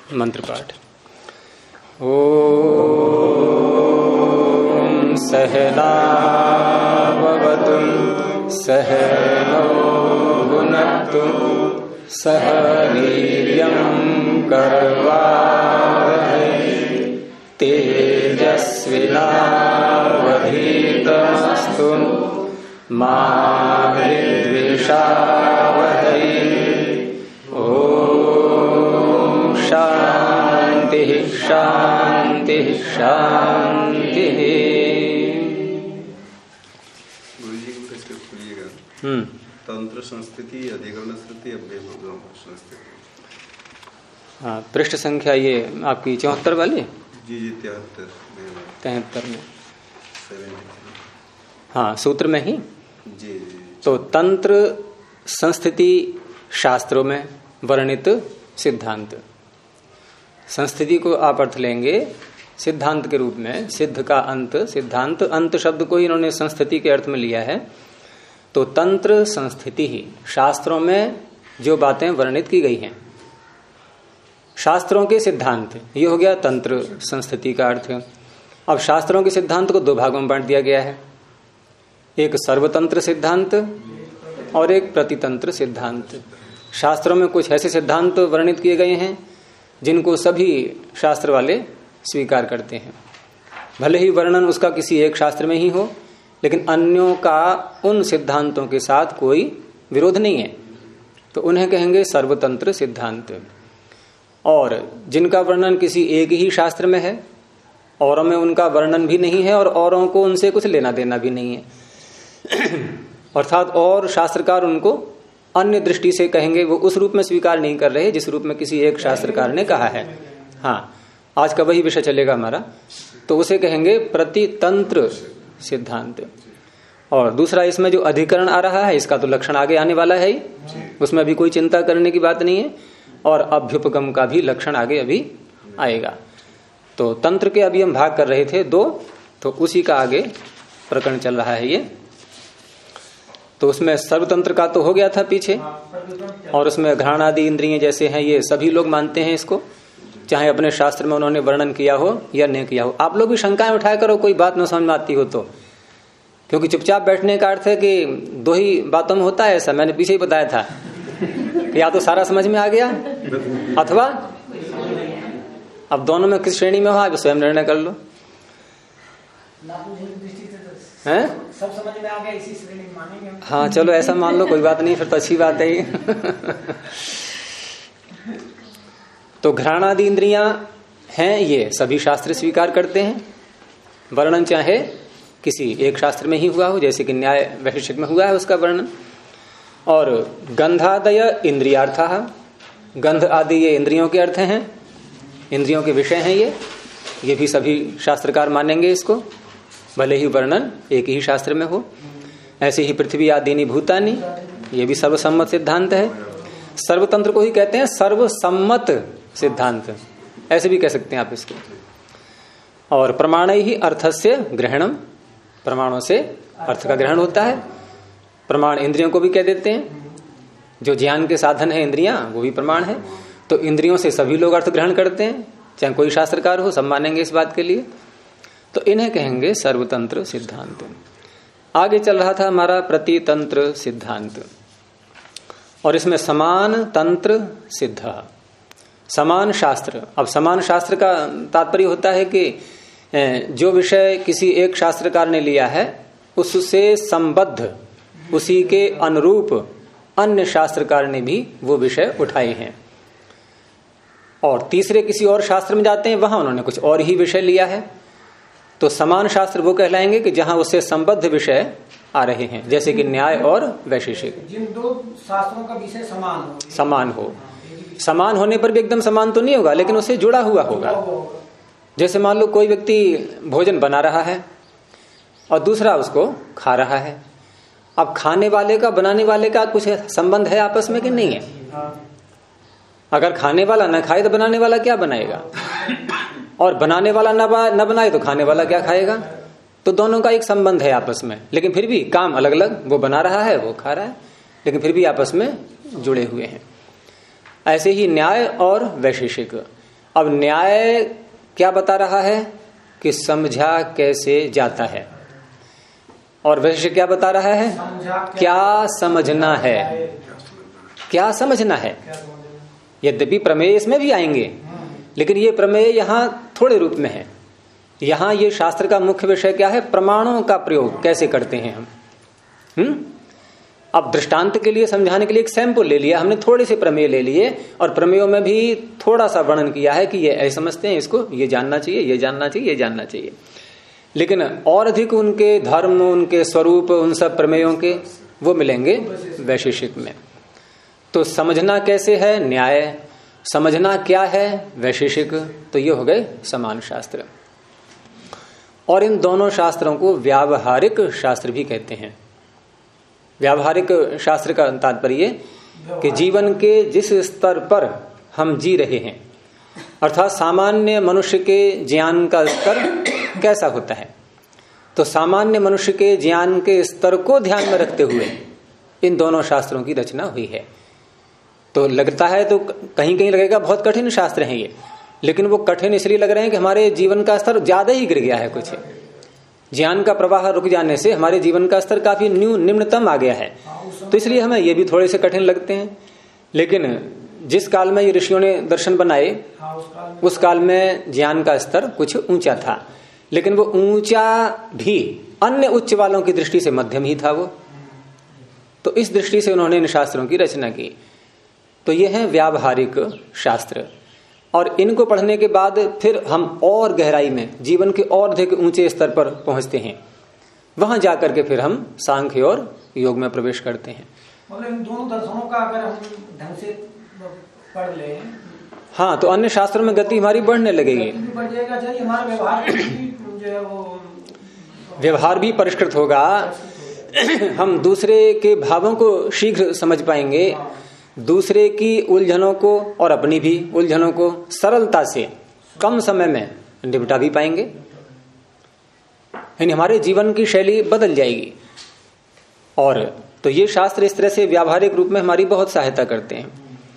मंत्र पाठ। ओम सहनाववतु सहनौ भुनक्तु सह वीर्यं करवावहै तेजस्विनावधीतमस्तु मा विद्विषावहै। ओम शांति शांति शांति। गुरुजी को कैसे खोलिएगा? तंत्र संस्कृति अधिकरण स्थिति अव्यय संस्कृति। हाँ, पृष्ठ संख्या ये आपकी 74 वाली। जी 73 में। हाँ, सूत्र में ही जी। तो तंत्र संस्थिति शास्त्रों में वर्णित सिद्धांत। संस्थिति को आप अर्थ लेंगे सिद्धांत के रूप में। सिद्ध का अंत, सिद्धांत अंत शब्द को ही इन्होंने संस्थिति के अर्थ में लिया है। तो तंत्र संस्थिति ही शास्त्रों में जो बातें वर्णित की गई हैं, शास्त्रों के सिद्धांत, ये हो गया तंत्र संस्थिति का अर्थ। अब शास्त्रों के सिद्धांत को दो भागों में बांट दिया गया है, एक सर्वतंत्र सिद्धांत और एक प्रतितंत्र सिद्धांत। शास्त्रों में कुछ ऐसे सिद्धांत वर्णित किए गए हैं जिनको सभी शास्त्र वाले स्वीकार करते हैं, भले ही वर्णन उसका किसी एक शास्त्र में ही हो, लेकिन अन्यों का उन सिद्धांतों के साथ कोई विरोध नहीं है, तो उन्हें कहेंगे सर्वतंत्र सिद्धांत। और जिनका वर्णन किसी एक ही शास्त्र में है, औरों में उनका वर्णन भी नहीं है और औरों को उनसे कुछ लेना देना भी नहीं है, अर्थात और शास्त्रकार उनको अन्य दृष्टि से कहेंगे, वो उस रूप में स्वीकार नहीं कर रहे जिस रूप में किसी एक शास्त्रकार ने कहा है। हाँ, आज का वही विषय चलेगा हमारा। तो उसे कहेंगे प्रतितंत्र सिद्धांत। और दूसरा इसमें जो अधिकरण आ रहा है, इसका तो लक्षण आगे आने वाला है ही, उसमें अभी कोई चिंता करने की बात नहीं है। और अभ्युपगम का भी लक्षण आगे अभी आएगा। तो तंत्र के अभी हम भाग कर रहे थे दो, तो उसी का आगे प्रकरण चल रहा है ये। तो उसमें सर्वतंत्र का तो हो गया था पीछे, और उसमें घ्राण आदि इंद्रिय जैसे हैं, ये सभी लोग मानते हैं इसको, चाहे अपने शास्त्र में उन्होंने वर्णन किया हो या नहीं किया हो। आप लोग भी शंकाएं उठाया करो, कोई बात न समझ में आती हो तो, क्योंकि चुपचाप बैठने का अर्थ है कि दो ही बातों में होता है ऐसा। मैंने पीछे ही बताया था कि या तो सारा समझ में आ गया, अथवा अब दोनों में किस श्रेणी में हो आप स्वयं निर्णय कर लो। हैं? सब समझ में आ गया, इसी श्रेणी में मानेंगे। हाँ चलो ऐसा मान लो, कोई बात नहीं, फिर तो अच्छी बात है। तो घ्राण आदि इंद्रियां हैं, ये सभी शास्त्र स्वीकार करते हैं। वर्णन चाहे किसी एक शास्त्र में ही हुआ हो, जैसे कि न्याय वैशेषिक में हुआ है उसका वर्णन। और गंधादय इंद्रियार्थः, गंध आदि ये इंद्रियों के अर्थ हैं, इंद्रियों के विषय हैं ये भी सभी शास्त्रकार मानेंगे इसको, भले ही वर्णन एक ही शास्त्र में हो। ऐसे ही पृथ्वी आदि भूतानि, ये भी सर्वसम्मत सिद्धांत है। सर्वतंत्र को ही कहते हैं सर्वसम्मत सिद्धांत, ऐसे भी कह सकते हैं आप इसको। और प्रमाण ही अर्थस्य ग्रहणम, प्रमाणों से अर्थ का ग्रहण होता है। प्रमाण इंद्रियों को भी कह देते हैं, जो ज्ञान के साधन है इंद्रियां, वो भी प्रमाण है। तो इंद्रियों से सभी लोग अर्थ ग्रहण करते हैं, चाहे कोई शास्त्रकार हो, सब मानेंगे इस बात के लिए। तो इन्हें कहेंगे सर्वतंत्र सिद्धांत। आगे चल रहा था हमारा प्रतितंत्र सिद्धांत, और इसमें समान तंत्र सिद्ध, समान शास्त्र। अब समान शास्त्र का तात्पर्य होता है कि जो विषय किसी एक शास्त्रकार ने लिया है, उससे संबद्ध, उसी के अनुरूप अन्य शास्त्रकार ने भी वो विषय उठाए हैं। और तीसरे किसी और शास्त्र में जाते हैं, वहां उन्होंने कुछ और ही विषय लिया है। तो समान शास्त्र वो कहलाएंगे कि जहां उससे संबद्ध विषय आ रहे हैं, जैसे कि न्याय और वैशेषिक। जिन दो शास्त्रों का विषय समान हो। समान होने पर भी एकदम समान तो नहीं होगा, लेकिन उससे जुड़ा हुआ होगा। जैसे मान लो कोई व्यक्ति भोजन बना रहा है और दूसरा उसको खा रहा है। अब खाने वाले का बनाने वाले का कुछ संबंध है आपस में कि नहीं है? अगर खाने वाला न खाए तो बनाने वाला क्या बनाएगा, और बनाने वाला न बनाए तो खाने वाला क्या खाएगा? तो दोनों का एक संबंध है आपस में, लेकिन फिर भी काम अलग अलग, वो बना रहा है वो खा रहा है, लेकिन फिर भी आपस में जुड़े हुए हैं। ऐसे ही न्याय और वैशेषिक, अब न्याय क्या बता रहा है कि समझा कैसे जाता है, और वैशिष्ट क्या बता रहा है, क्या समझना है, क्या समझना है। यद्यपि प्रमेय इसमें भी आएंगे, लेकिन ये प्रमेय यहां थोड़े रूप में है। यहां ये शास्त्र का मुख्य विषय क्या है, प्रमाणों का प्रयोग कैसे करते हैं हम। अब दृष्टांत के लिए समझाने के लिए एक सैंपल ले लिया हमने, थोड़े से प्रमेय ले लिए, और प्रमेयों में भी थोड़ा सा वर्णन किया है कि ये ऐसे समझते हैं, इसको ये जानना चाहिए, ये जानना चाहिए, ये जानना चाहिए। लेकिन और अधिक उनके धर्म, उनके स्वरूप, उन सब प्रमेयों के वो मिलेंगे वैशेषिक में। तो समझना कैसे है न्याय, समझना क्या है वैशेषिक, तो ये हो गए समान शास्त्र। और इन दोनों शास्त्रों को व्यावहारिक शास्त्र भी कहते हैं। व्यावहारिक शास्त्र का तात्पर्य कि जीवन के जिस स्तर पर हम जी रहे हैं, अर्थात सामान्य मनुष्य के ज्ञान का स्तर कैसा होता है, तो सामान्य मनुष्य के ज्ञान के स्तर को ध्यान में रखते हुए इन दोनों शास्त्रों की रचना हुई है। तो लगता है तो कहीं कहीं लगेगा बहुत कठिन शास्त्र हैं ये, लेकिन वो कठिन इसलिए लग रहे हैं कि हमारे जीवन का स्तर ज्यादा ही गिर गया है। कुछ ज्ञान का प्रवाह रुक जाने से हमारे जीवन का स्तर काफी निम्नतम आ गया है, तो इसलिए हमें ये भी थोड़े से कठिन लगते हैं। लेकिन जिस काल में ये ऋषियों ने दर्शन बनाए, उस काल में ज्ञान का स्तर कुछ ऊंचा था, लेकिन वो ऊंचा भी अन्य उच्च वालों की दृष्टि से मध्यम ही था वो। तो इस दृष्टि से उन्होंने इन शास्त्रों की रचना की। तो ये है व्यावहारिक शास्त्र, और इनको पढ़ने के बाद फिर हम और गहराई में जीवन के और अधिक ऊंचे स्तर पर पहुंचते हैं। वहां जाकर के फिर हम सांख्य और योग में प्रवेश करते हैं। मतलब इन दोनों दर्शनों का अगर हम ढंग से पढ़ ले, हाँ, तो अन्य शास्त्रों में गति हमारी बढ़ने लगेगी, बढ़ जाएगा। हमारा व्यवहार भी परिष्कृत होगा। हम दूसरे के भावों को शीघ्र समझ पाएंगे, दूसरे की उलझनों को और अपनी भी उलझनों को सरलता से कम समय में निपटा भी पाएंगे। यानी हमारे जीवन की शैली बदल जाएगी। और तो ये शास्त्र इस तरह से व्यावहारिक रूप में हमारी बहुत सहायता करते हैं।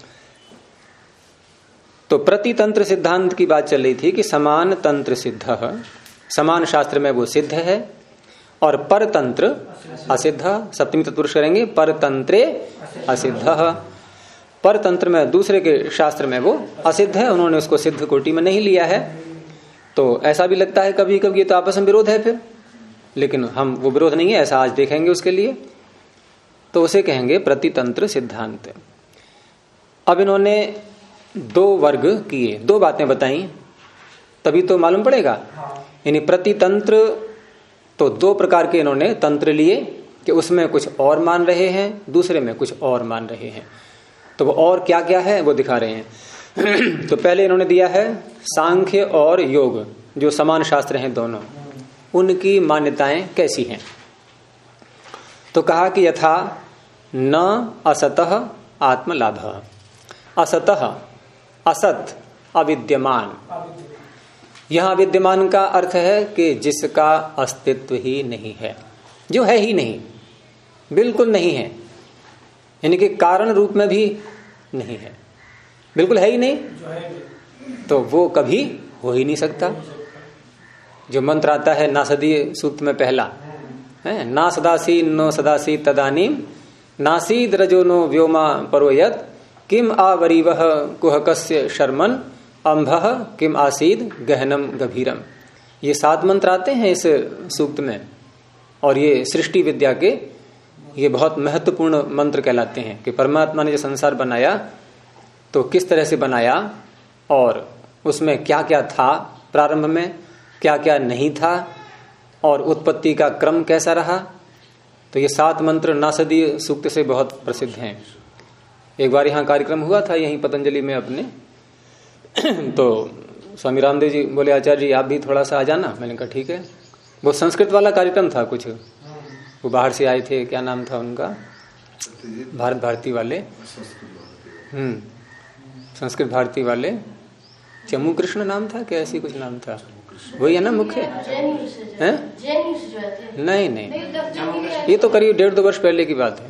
तो प्रतितंत्र सिद्धांत की बात चल रही थी कि समान तंत्र सिद्ध, समान शास्त्र में वो सिद्ध है, और परतंत्र असिद्ध, सप्तमी तत्पुरुष करेंगे, परतंत्रे असिद्ध। परतंत्र में दूसरे के शास्त्र में वो असिद्ध है, उन्होंने उसको सिद्ध कोटि में नहीं लिया है। तो ऐसा भी लगता है कभी कभी ये तो आपस में विरोध है फिर, लेकिन हम वो विरोध नहीं है, ऐसा आज देखेंगे उसके लिए। तो उसे कहेंगे प्रतितंत्र सिद्धांत। अब इन्होंने दो वर्ग किए, दो बातें बताई, तभी तो मालूम पड़ेगा। यानी प्रतितंत्र तो दो प्रकार के इन्होंने तंत्र लिए कि उसमें कुछ और मान रहे हैं, दूसरे में कुछ और मान रहे हैं। तो वो और क्या क्या है वो दिखा रहे हैं। तो पहले इन्होंने दिया है सांख्य और योग, जो समान शास्त्र हैं दोनों, उनकी मान्यताएं कैसी हैं। तो कहा कि यथा न असतः आत्मलाभ, असतः असत अविद्यमान, यहां विद्यमान का अर्थ है कि जिसका अस्तित्व ही नहीं है, जो है ही नहीं, बिल्कुल नहीं है, यानी कि कारण रूप में भी नहीं है, बिल्कुल है ही नहीं, तो वो कभी हो ही नहीं सकता। जो मंत्र आता है नासदीय सूत्र में पहला है, ना सदासी नो सदासी तदानीम नासीद रजो नो व्योमा परोयत किम आवरीवह कुहकस्य शर्मन अंभः किम आसीद गहनम गभीरम। ये 7 मंत्र आते हैं इस सूक्त में, और ये सृष्टि विद्या के ये बहुत महत्वपूर्ण मंत्र कहलाते हैं कि परमात्मा ने जो संसार बनाया तो किस तरह से बनाया, और उसमें क्या क्या था, प्रारंभ में क्या क्या नहीं था, और उत्पत्ति का क्रम कैसा रहा। तो ये 7 मंत्र नासदीय सूक्त से बहुत प्रसिद्ध हैं। एक बार यहाँ कार्यक्रम हुआ था यहीं पतंजलि में अपने, तो स्वामी रामदेव जी बोले आचार्य जी आप भी थोड़ा सा आ जाना। मैंने कहा ठीक है। वो संस्कृत वाला कार्यक्रम था, कुछ वो बाहर से आए थे, क्या नाम था उनका, भारत भारती वाले, संस्कृत भारती वाले, चमू कृष्ण नाम था क्या, ऐसी कुछ नाम था, वही है ना मुख्य है? नहीं नहीं, ये तो करीब 1.5-2 वर्ष पहले की बात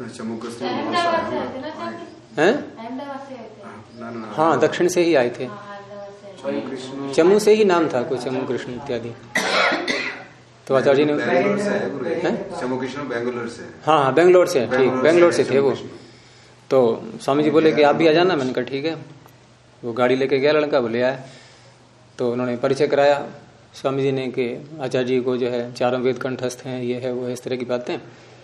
है। हाँ, दक्षिण से ही आए थे। चमू से ही नाम था कोई, चमू कृष्ण इत्यादि। तो आचार्य जी ने चमू कृष्ण बेंगलोर से। हाँ बेंगलोर से, ठीक, बेंगलोर से थे वो। तो स्वामी जी बोले कि आप भी आ जाना। मैंने कहा ठीक है। वो गाड़ी लेके गया लड़का, बोले आया। तो उन्होंने परिचय कराया स्वामी जी ने कि आचार्य जी को जो है चारों वेद कंठस्थ हैं, ये है वो है, इस तरह की बातें।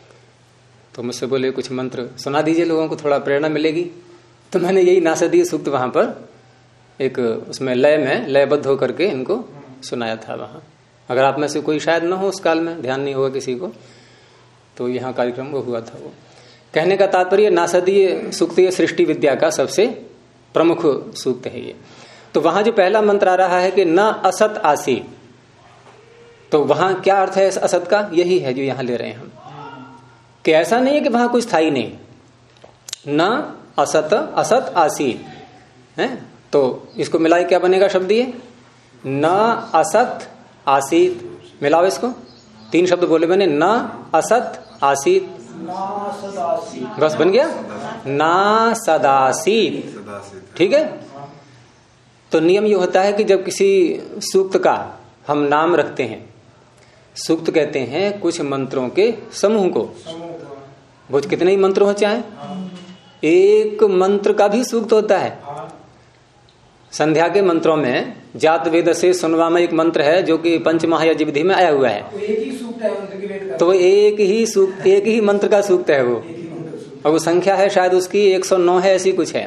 तो मुझसे बोले कुछ मंत्र सुना दीजिए, लोगों को थोड़ा प्रेरणा मिलेगी। तो मैंने यही नासदीय सूक्त वहां पर एक उसमें लय में लयबद्ध होकर के इनको सुनाया था वहां। अगर आप में से कोई शायद न हो उस काल में, ध्यान नहीं होगा किसी को, तो यहाँ कार्यक्रम वो हुआ था। वो कहने का तात्पर्य नासदीय सूक्त ये सृष्टि विद्या का सबसे प्रमुख सूक्त है ये। तो वहां जो पहला मंत्र आ रहा है कि न असत आसी, तो वहां क्या अर्थ है इस असत का? यही है जो यहां ले रहे हैं हम, कि ऐसा नहीं है कि वहां कुछ था ही नहीं। न असत असत आसी है, तो इसको मिलाए क्या बनेगा शब्द ये? न असत आसीत। मिलाओ इसको, 3 शब्द बोले मैंने, न असत आसीत, बस बन गया ना सदासीत। ठीक है। तो नियम ये होता है कि जब किसी सूक्त का हम नाम रखते हैं, सूक्त कहते हैं कुछ मंत्रों के समूह को, वो कितने ही मंत्र हो चाहे, एक मंत्र का भी सूक्त होता है। संध्या के मंत्रों में जात वेद से सुनवा में एक मंत्र है जो कि पंचमहायज्ञ विधि में आया हुआ है। एक ही सूक्त है उनके वेद का, तो एक ही सूक्त, एक ही मंत्र का सूक्त है वो। और वो संख्या है शायद उसकी 109 है, ऐसी कुछ है।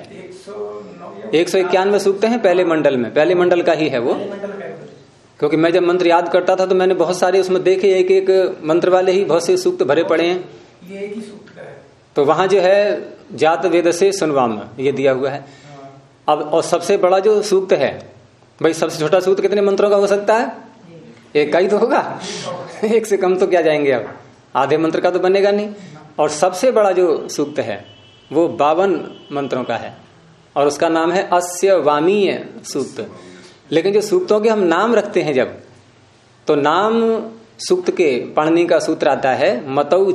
191 सूक्त हैं पहले मंडल में, पहले मंडल का ही है वो। क्योंकि मैं जब मंत्र याद करता था तो मैंने बहुत सारे उसमें देखे, एक एक मंत्र वाले ही बहुत से सूक्त भरे पड़े हैं। ये एक ही सूक्त है। तो वहां जो है जात वेद से सुनवाम ये दिया हुआ है। अब और सबसे बड़ा जो सूक्त है, भाई सबसे छोटा सूक्त कितने मंत्रों का हो सकता है? एक का ही तो होगा। एक से कम तो क्या जाएंगे, अब आधे मंत्र का तो बनेगा नहीं। और सबसे बड़ा जो सूक्त है वो 52 मंत्रों का है और उसका नाम है अस्य वामीय सूक्त। लेकिन जो सूक्तों के हम नाम रखते हैं जब, तो नाम सूक्त के पढ़ने का सूत्र आता है मतौ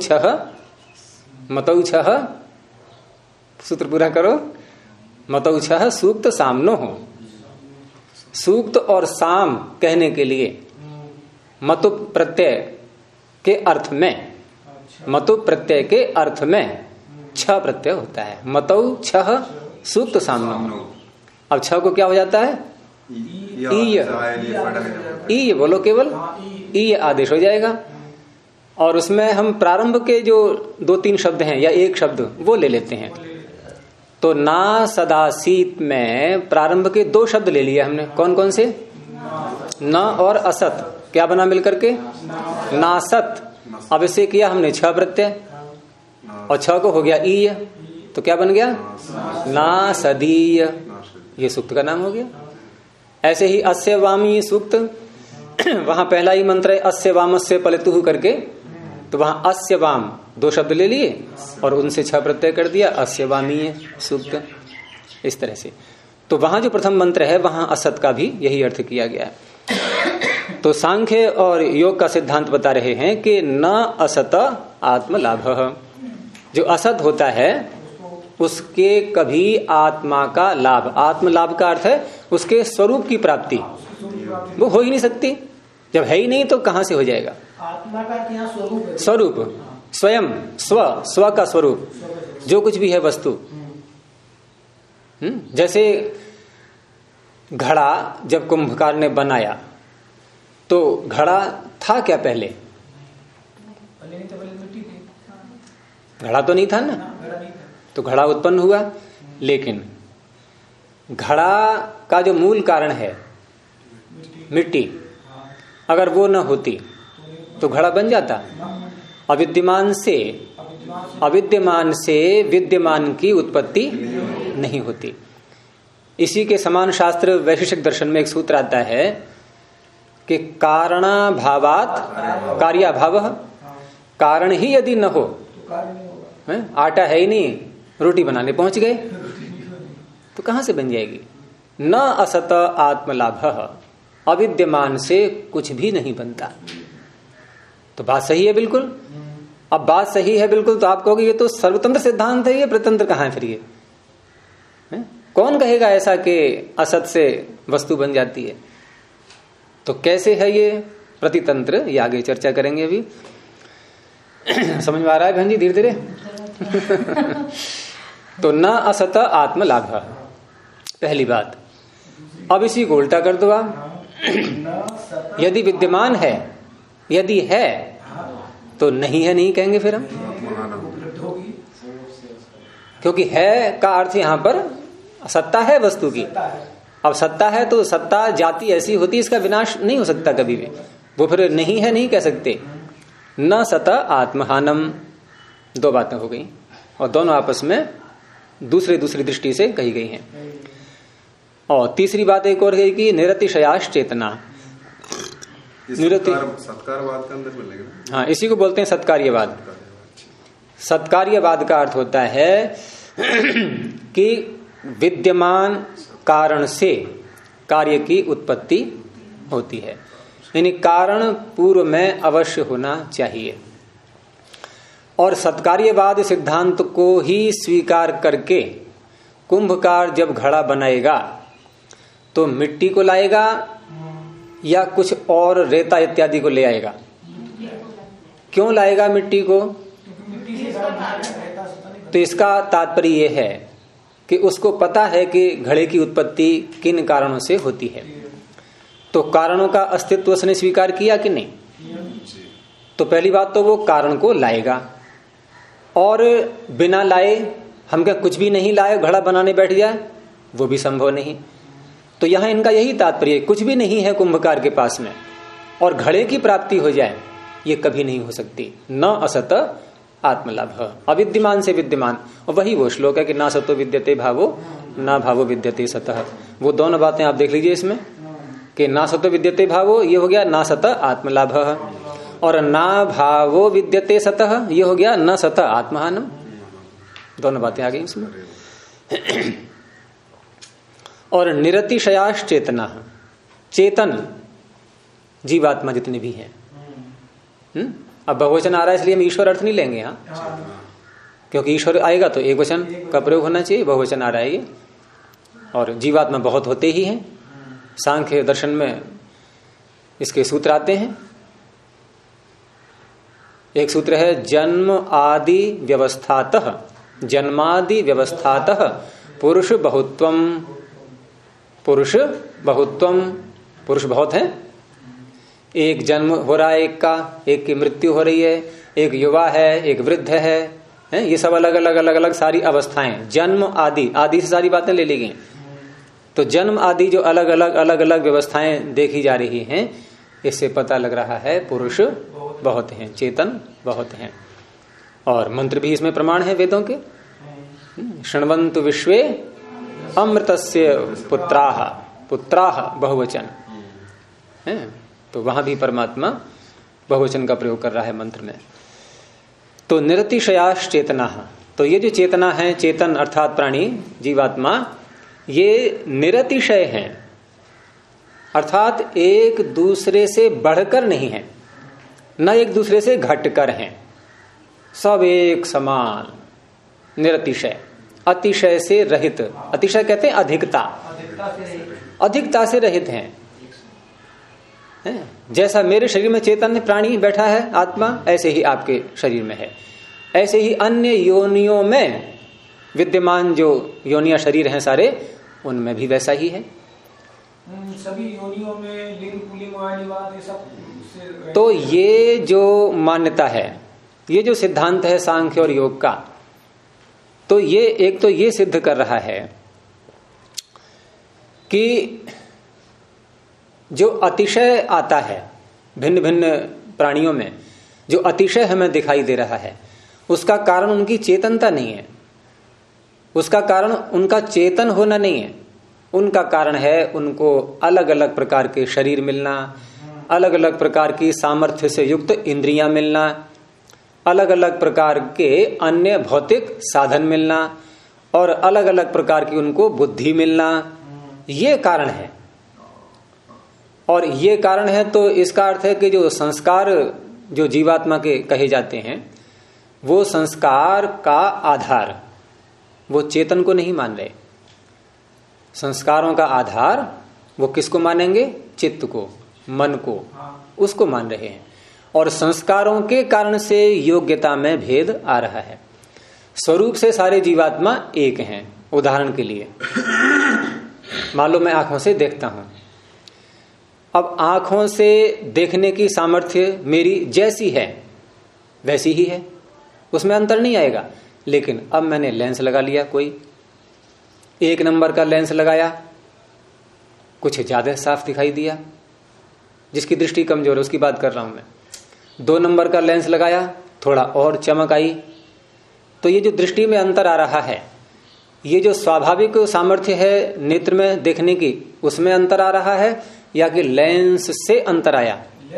छह, सूत्र पूरा करो, मतौ छह सूक्त सामनो हो। सूक्त और साम कहने के लिए मतु प्रत्यय के अर्थ में, मतु प्रत्यय के अर्थ में 6 प्रत्यय होता है। मतौ छह सूक्त सामनो। अब 6 को क्या हो जाता है? ई बोलो, केवल ई आदेश हो जाएगा। और उसमें हम प्रारंभ के जो 2-3 शब्द हैं या एक शब्द वो ले लेते हैं। तो ना सदासीत में प्रारंभ के 2 शब्द ले लिए हमने। कौन कौन से? न और असत। क्या बना मिलकर के? नासत। अब इसे किया हमने 6 प्रत्यय और 6 को हो गया ई, तो क्या बन गया? ना सदीय। ये सूक्त का नाम हो गया। ऐसे ही अस्य वामी सूक्त, वहां पहला ही मंत्र है अस्य वामस्य पलितुः करके, तो वहां अस्य वाम 2 शब्द ले लिए और उनसे 6 प्रत्यय कर दिया, अस्य वामीय सूक्त। इस तरह से तो वहां जो प्रथम मंत्र है वहां असत का भी यही अर्थ किया गया है। तो सांख्य और योग का सिद्धांत बता रहे हैं कि न असत आत्मलाभ। जो असत होता है उसके कभी आत्मा का लाभ, आत्मलाभ का अर्थ है उसके स्वरूप की प्राप्ति, वो हो ही नहीं सकती। जब है ही नहीं तो कहां से हो जाएगा? आत्मा का क्या स्वरूप है? स्वरूप, स्वयं, स्व का स्वरूप, जो कुछ भी है वस्तु। जैसे घड़ा जब कुंभकार ने बनाया तो घड़ा था क्या पहले? घड़ा तो नहीं था ना, तो घड़ा उत्पन्न हुआ। लेकिन घड़ा का जो मूल कारण है मिट्टी, अगर वो न होती तो घड़ा बन जाता। अविद्यमान से विद्यमान की उत्पत्ति नहीं होती। इसी के समान शास्त्र वैशेषिक दर्शन में एक सूत्र आता है कि कारणाभावात कार्याभावः। कारण ही यदि न हो, आटा है ही नहीं, रोटी बनाने पहुंच गए तो कहां से बन जाएगी? न असत आत्मलाभः, अविद्यमान से कुछ भी नहीं बनता। तो बात सही है बिल्कुल। अब बात सही है बिल्कुल तो आप कहोगे ये तो सर्वतंत्र सिद्धांत है, ये प्रतंत्र कहां है फिर ये? कौन कहेगा ऐसा कि असत से वस्तु बन जाती है। तो कैसे है ये प्रतितंत्र, ये आगे चर्चा करेंगे अभी। समझ में आ रहा है बहन जी धीरे धीरे? तो न असत आत्मलाभ, पहली बात। अब इसी को उल्टा कर दो आप। यदि विद्यमान है, यदि है तो नहीं है नहीं कहेंगे फिर हम, क्योंकि है का अर्थ यहां पर सत्ता है वस्तु की। अब सत्ता है तो सत्ता जाति ऐसी होती, इसका विनाश नहीं हो सकता कभी भी, वो फिर नहीं है नहीं कह सकते। न सत आत्महानम, दो बातें हो गई और दोनों आपस में दूसरी दृष्टि से कही गई हैं। और तीसरी बात एक और है कि निरतिशयाश चेतना, सत्कारवाद का अंदर मिलेगा। हाँ, इसी को बोलते हैं सत्कार्यवाद। सत्कार्यवाद का अर्थ होता है कि विद्यमान कारण से कार्य की उत्पत्ति होती है, यानी कारण पूर्व में अवश्य होना चाहिए। और सत्कार्यवाद सिद्धांत को ही स्वीकार करके कुंभकार जब घड़ा बनाएगा तो मिट्टी को लाएगा या कुछ और रेता इत्यादि को ले आएगा? क्यों लाएगा मिट्टी को? तो इसका तात्पर्य यह है कि उसको पता है कि घड़े की उत्पत्ति किन कारणों से होती है। तो कारणों का अस्तित्व उसने स्वीकार किया कि नहीं? तो पहली बात तो वो कारण को लाएगा, और बिना लाए हम क्या कुछ भी नहीं लाए घड़ा बनाने बैठ जाए, वो भी संभव नहीं। तो यहां इनका यही तात्पर्य, कुछ भी नहीं है कुंभकार के पास में और घड़े की प्राप्ति हो जाए, ये कभी नहीं हो सकती। न असत आत्मलाभ, अविद्यमान से विद्यमान। और वही वो श्लोक है कि ना सतो विद्यते भावो ना भावो विद्यते सतः। वो दोनों बातें आप देख लीजिए इसमें कि ना सतो विद्यते भावो ये हो गया ना सत आत्मलाभ, और ना भावो विद्यते सतः ये हो गया न सत आत्महानम। दोनों बातें आ गई इसमें। और निरतिशयाश चेतना, चेतन जीवात्मा जितने भी हैं। अब बहुवचन आ रहा है इसलिए हम ईश्वर अर्थ नहीं लेंगे यहाँ, क्योंकि ईश्वर आएगा तो एक वचन का प्रयोग होना चाहिए, बहुवचन आ रहा है ये। और जीवात्मा बहुत होते ही हैं, सांख्य दर्शन में इसके सूत्र आते हैं। एक सूत्र है जन्म आदि व्यवस्थातः, जन्मादि व्यवस्थातः पुरुष बहुत्वम, पुरुष बहुत्वम, पुरुष बहुत है। एक जन्म हो रहा है एक का, एक की मृत्यु हो रही है, एक युवा है, एक वृद्ध है, ये सब अलग अलग सारी अवस्थाएं। जन्म आदि, आदि से सारी बातें ले ली गई। तो जन्म आदि जो अलग अलग व्यवस्थाएं देखी जा रही हैं, इससे पता लग रहा है पुरुष बहुत हैं, चेतन बहुत हैं। और मंत्र भी इसमें प्रमाण है वेदों के। शृण्वन्तु विश्वे अमृतस्य पुत्राः, पुत्राः बहुवचन है, तो वहां भी परमात्मा बहुवचन का प्रयोग कर रहा है मंत्र में। तो निरतिशयाश चेतना, तो ये जो चेतना है, चेतन अर्थात प्राणी जीवात्मा, ये निरतिशय हैं, अर्थात एक दूसरे से बढ़कर नहीं है, न एक दूसरे से घटकर हैं, सब एक समान, निरतिशय, अतिशय से रहित। अतिशय कहते हैं अधिकता, अधिकता से रहित हैं। जैसा मेरे शरीर में चैतन्य प्राणी बैठा है आत्मा, ऐसे ही आपके शरीर में है। ऐसे ही अन्य योनियों में विद्यमान जो योनिया शरीर हैं सारे, उनमें भी वैसा ही है। सभी योनियों में लिंग पुल्लिंग वाली बात ये सब। तो ये जो मान्यता है, ये जो सिद्धांत है सांख्य और योग का, तो ये एक तो ये सिद्ध कर रहा है कि जो अतिशय आता है भिन्न भिन्न प्राणियों में, जो अतिशय हमें दिखाई दे रहा है, उसका कारण उनकी चेतनता नहीं है, उसका कारण उनका चेतन होना नहीं है। उनका कारण है उनको अलग अलग प्रकार के शरीर मिलना, अलग अलग प्रकार की सामर्थ्य से युक्त इंद्रियां मिलना, अलग अलग प्रकार के अन्य भौतिक साधन मिलना, और अलग अलग प्रकार की उनको बुद्धि मिलना। ये कारण है। और ये कारण है तो इसका अर्थ है कि जो संस्कार जो जीवात्मा के कहे जाते हैं, वो संस्कार का आधार वो चेतन को नहीं मान रहे। संस्कारों का आधार वो किसको मानेंगे? चित्त को, मन को, उसको मान रहे हैं। और संस्कारों के कारण से योग्यता में भेद आ रहा है। स्वरूप से सारे जीवात्मा एक हैं। उदाहरण के लिए मान लो मैं आंखों से देखता हूं, अब आंखों से देखने की सामर्थ्य मेरी जैसी है वैसी ही है, उसमें अंतर नहीं आएगा। लेकिन अब मैंने लेंस लगा लिया, कोई 1 नंबर का लेंस लगाया, कुछ ज्यादा साफ दिखाई दिया, जिसकी दृष्टि कमजोर है उसकी बात कर रहा हूं मैं। 2 नंबर का लेंस लगाया, थोड़ा और चमक आई। तो ये जो दृष्टि में अंतर आ रहा है, ये जो स्वाभाविक सामर्थ्य है नेत्र में देखने की, उसमें अंतर आ रहा है या कि लेंस से अंतर आया?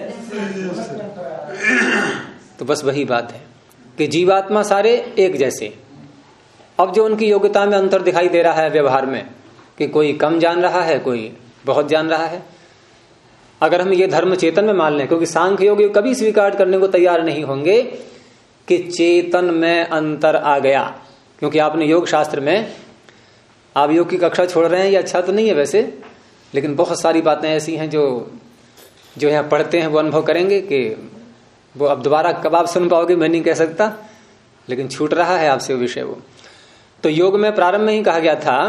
तो बस वही बात है कि जीवात्मा सारे एक जैसे। अब जो उनकी योग्यता में अंतर दिखाई दे रहा है व्यवहार में, कि कोई कम जान रहा है, कोई बहुत जान रहा है। अगर हम ये धर्म चेतन में मान लें, क्योंकि सांख्य योगी कभी स्वीकार करने को तैयार नहीं होंगे कि चेतन में अंतर आ गया। क्योंकि आपने योग शास्त्र में, आप योग की कक्षा छोड़ रहे हैं, ये अच्छा तो नहीं है वैसे, लेकिन बहुत सारी बातें ऐसी हैं जो यहाँ पढ़ते हैं वो अनुभव करेंगे कि वो अब दोबारा कब आप सुन पाओगे मैं नहीं कह सकता, लेकिन छूट रहा है आपसे वो विषय। वो तो योग में प्रारंभ में ही कहा गया था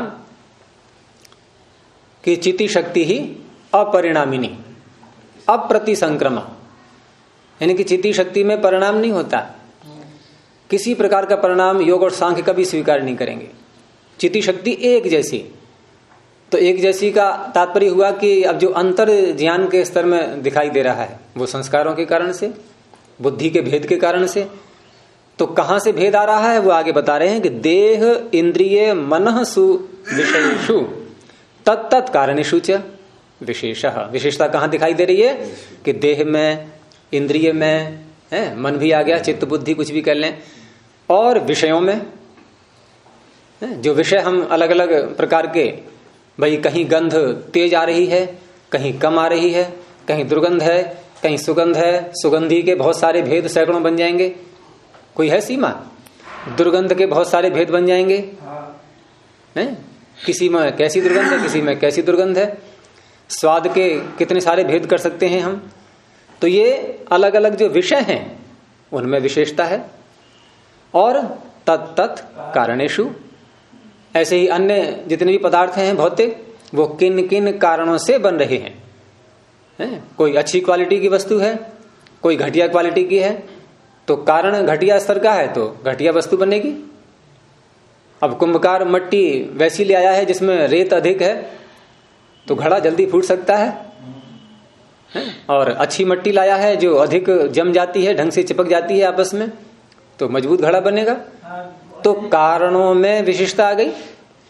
कि चिति शक्ति ही अपरिणामिनी अप्रतिसंक्रमा, यानी कि चिति शक्ति में परिणाम नहीं होता। किसी प्रकार का परिणाम योग और सांख्य कभी स्वीकार नहीं करेंगे। चिति शक्ति एक जैसी। तो एक जैसी का तात्पर्य हुआ कि अब जो अंतर ज्ञान के स्तर में दिखाई दे रहा है वो संस्कारों के कारण से, बुद्धि के भेद के कारण से। तो कहां से भेद आ रहा है वो आगे बता रहे हैं कि देह इंद्रिय मनः सु विषयेषु तत्त कारणेषु च विशेषः। विशेषता कहां दिखाई दे रही है कि देह में, इंद्रिय में है, मन भी आ गया, चित्त बुद्धि कुछ भी कर लें, और विषयों में। जो विषय हम अलग अलग प्रकार के, भाई कहीं गंध तेज आ रही है, कहीं कम आ रही है, कहीं दुर्गंध है, कहीं सुगंध है। सुगंधी के बहुत सारे भेद सैकड़ों बन जाएंगे, कोई है सीमा? दुर्गंध के बहुत सारे भेद बन जाएंगे हैं? किसी में कैसी दुर्गंध है, किसी में कैसी दुर्गंध है। स्वाद के कितने सारे भेद कर सकते हैं हम। तो ये अलग अलग जो विषय हैं उनमें विशेषता है। और तत्त कारणेषु, ऐसे ही अन्य जितने भी पदार्थ हैं भौतिक, वो किन किन कारणों से बन रहे हैं। कोई अच्छी क्वालिटी की वस्तु है, कोई घटिया क्वालिटी की है, तो कारण घटिया स्तर का है तो घटिया वस्तु बनेगी। अब कुंभकार मट्टी वैसी ले आया है जिसमें रेत अधिक है, तो घड़ा जल्दी फूट सकता है। और अच्छी मट्टी लाया है जो अधिक जम जाती है, ढंग से चिपक जाती है आपस में, तो मजबूत घड़ा बनेगा। तो कारणों में विशेषता आ गई।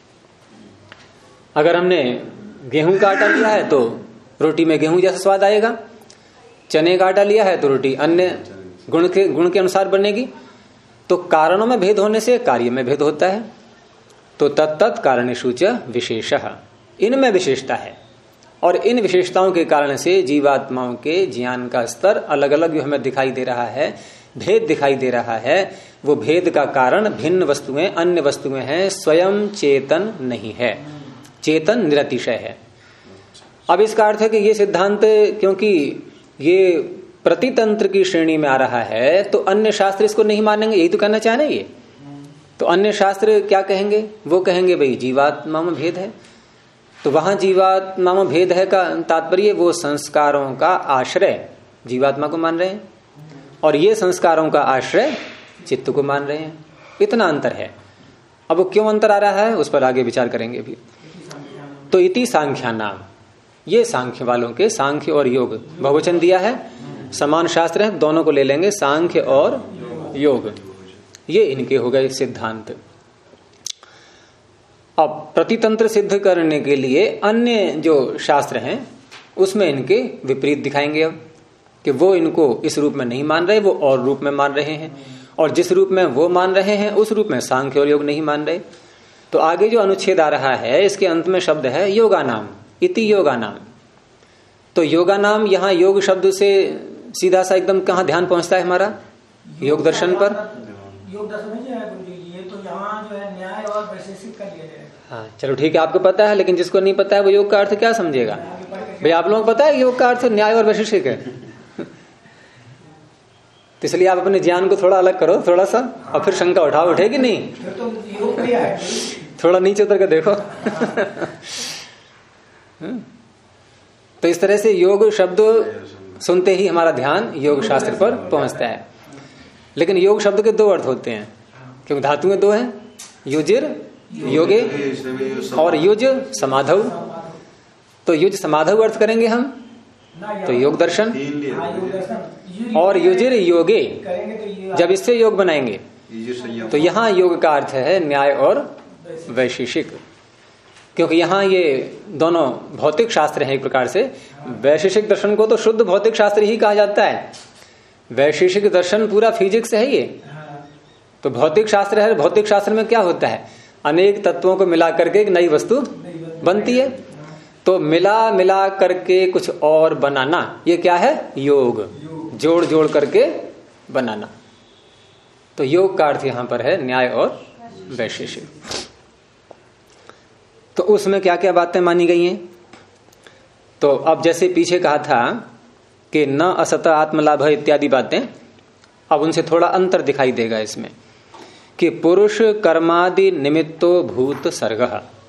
अगर हमने गेहूं का आटा लिया है तो रोटी में गेहूं जैसा स्वाद आएगा, चने का आटा लिया है तो रोटी अन्य गुण के अनुसार बनेगी। तो कारणों में भेद होने से कार्य में भेद होता है। तो तत्त कारणेषु च विशेषः, इनमें विशेषता है। और इन विशेषताओं के कारण से जीवात्माओं के ज्ञान का स्तर अलग अलग जो हमें दिखाई दे रहा है, भेद दिखाई दे रहा है, वो भेद का कारण भिन्न वस्तुएं, अन्य वस्तुएं हैं, स्वयं चेतन नहीं है। चेतन निरतिशय है। अब इसका अर्थ है कि ये सिद्धांत क्योंकि ये प्रतितंत्र की श्रेणी में आ रहा है तो अन्य शास्त्र इसको नहीं मानेंगे, यही तो कहना चाह रहे हैं ये। तो अन्य शास्त्र क्या कहेंगे? वो कहेंगे भाई जीवात्मा में भेद है। तो वहां जीवात्मा में भेद है का तात्पर्य वो संस्कारों का आश्रय जीवात्मा को मान रहे हैं, और ये संस्कारों का आश्रय चित्त को मान रहे हैं। इतना अंतर है। अब वो क्यों अंतर आ रहा है उस पर आगे विचार करेंगे अभी। तो इति सांख्या नाम, ये सांख्य वालों के, सांख्य और योग बहुवचन दिया है, समान शास्त्र है, दोनों को ले लेंगे, सांख्य और योग, ये इनके हो गए सिद्धांत। अब प्रतितंत्र सिद्ध करने के लिए अन्य जो शास्त्र हैं उसमें इनके विपरीत दिखाएंगे अब, कि वो इनको इस रूप में नहीं मान रहे, वो और रूप में मान रहे हैं, और जिस रूप में वो मान रहे हैं उस रूप में सांख्य और योग नहीं मान रहे। तो आगे जो अनुच्छेद आ रहा है इसके अंत में शब्द है योगा नाम, इति योगा नाम। तो योगा नाम, यहाँ योग शब्द से सीधा सा एकदम कहाँ ध्यान पहुंचता है हमारा? योग दर्शन पर। योग दर्शन में जो है गुरु जी, ये तो यहाँ जो है न्याय और वैशेषिक का लिया जाएगा। हाँ चलो ठीक है, आपको पता है, लेकिन जिसको नहीं पता है वो योग का अर्थ क्या समझेगा? भाई आप लोगों को पता है योग का अर्थ न्याय और वैशेषिक है। तो इसलिए आप अपने ज्ञान को थोड़ा अलग करो, थोड़ा सा, और फिर शंका उठेगी नहीं, थोड़ा नीचे उतर के देखो। तो इस तरह से योग शब्द सुनते ही हमारा ध्यान योग शास्त्र पर पहुंचता है। लेकिन योग शब्द के दो अर्थ होते हैं, क्योंकि धातुएं दो हैं, युजिर योगे और युज समाधव। तो युज समाधव अर्थ करेंगे हम तो योग दर्शन, और युजिर योगे जब इससे योग बनाएंगे तो यहाँ योग का अर्थ है न्याय और वैशेषिक, क्योंकि यहाँ ये दोनों भौतिक शास्त्र हैं एक प्रकार से। वैशेषिक दर्शन को तो शुद्ध भौतिक शास्त्र ही कहा जाता है, वैशेषिक दर्शन पूरा फिजिक्स है ये। तो भौतिक शास्त्र है, भौतिक शास्त्र में क्या होता है, अनेक तत्वों को मिला करके एक नई वस्तु बनती है। तो मिला करके कुछ और बनाना, ये क्या है, योग, जोड़ जोड़ करके बनाना। तो योग का अर्थ यहां पर है न्याय और वैशेषिक। तो उसमें क्या क्या बातें मानी गई हैं? तो अब जैसे पीछे कहा था कि न असत आत्मलाभ इत्यादि बातें, अब उनसे थोड़ा अंतर दिखाई देगा इसमें कि पुरुष कर्मादि निमित्तो भूत सर्ग,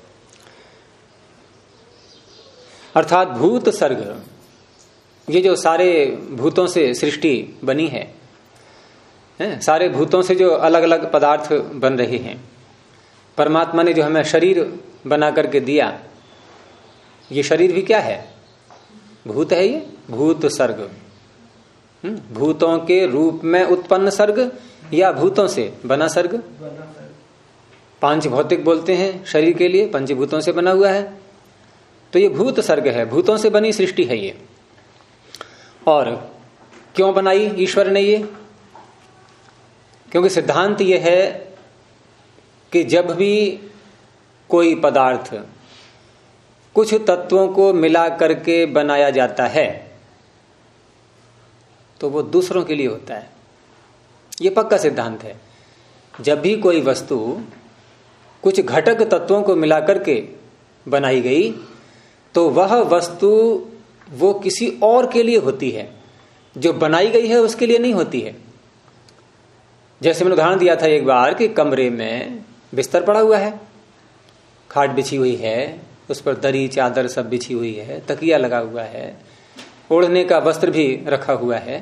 अर्थात भूत सर्ग, ये जो सारे भूतों से सृष्टि बनी है, सारे भूतों से जो अलग अलग पदार्थ बन रहे हैं, परमात्मा ने जो हमें शरीर बना करके दिया, ये शरीर भी क्या है, भूत है। ये भूत सर्ग, भूतों के रूप में उत्पन्न सर्ग या भूतों से बना सर्ग। पांच भौतिक बोलते हैं शरीर के लिए, पंचभूतों से बना हुआ है। तो ये भूत सर्ग है, भूतों से बनी सृष्टि है ये। और क्यों बनाई ईश्वर ने ये? क्योंकि सिद्धांत ये है कि जब भी कोई पदार्थ कुछ तत्वों को मिला करके बनाया जाता है तो वो दूसरों के लिए होता है, ये पक्का सिद्धांत है। जब भी कोई वस्तु कुछ घटक तत्वों को मिला करके बनाई गई तो वह वस्तु वो किसी और के लिए होती है, जो बनाई गई है उसके लिए नहीं होती है। जैसे मैंने उदाहरण दिया था एक बार कि कमरे में बिस्तर पड़ा हुआ है, खाट बिछी हुई है, उस पर दरी चादर सब बिछी हुई है, तकिया लगा हुआ है, ओढ़ने का वस्त्र भी रखा हुआ है।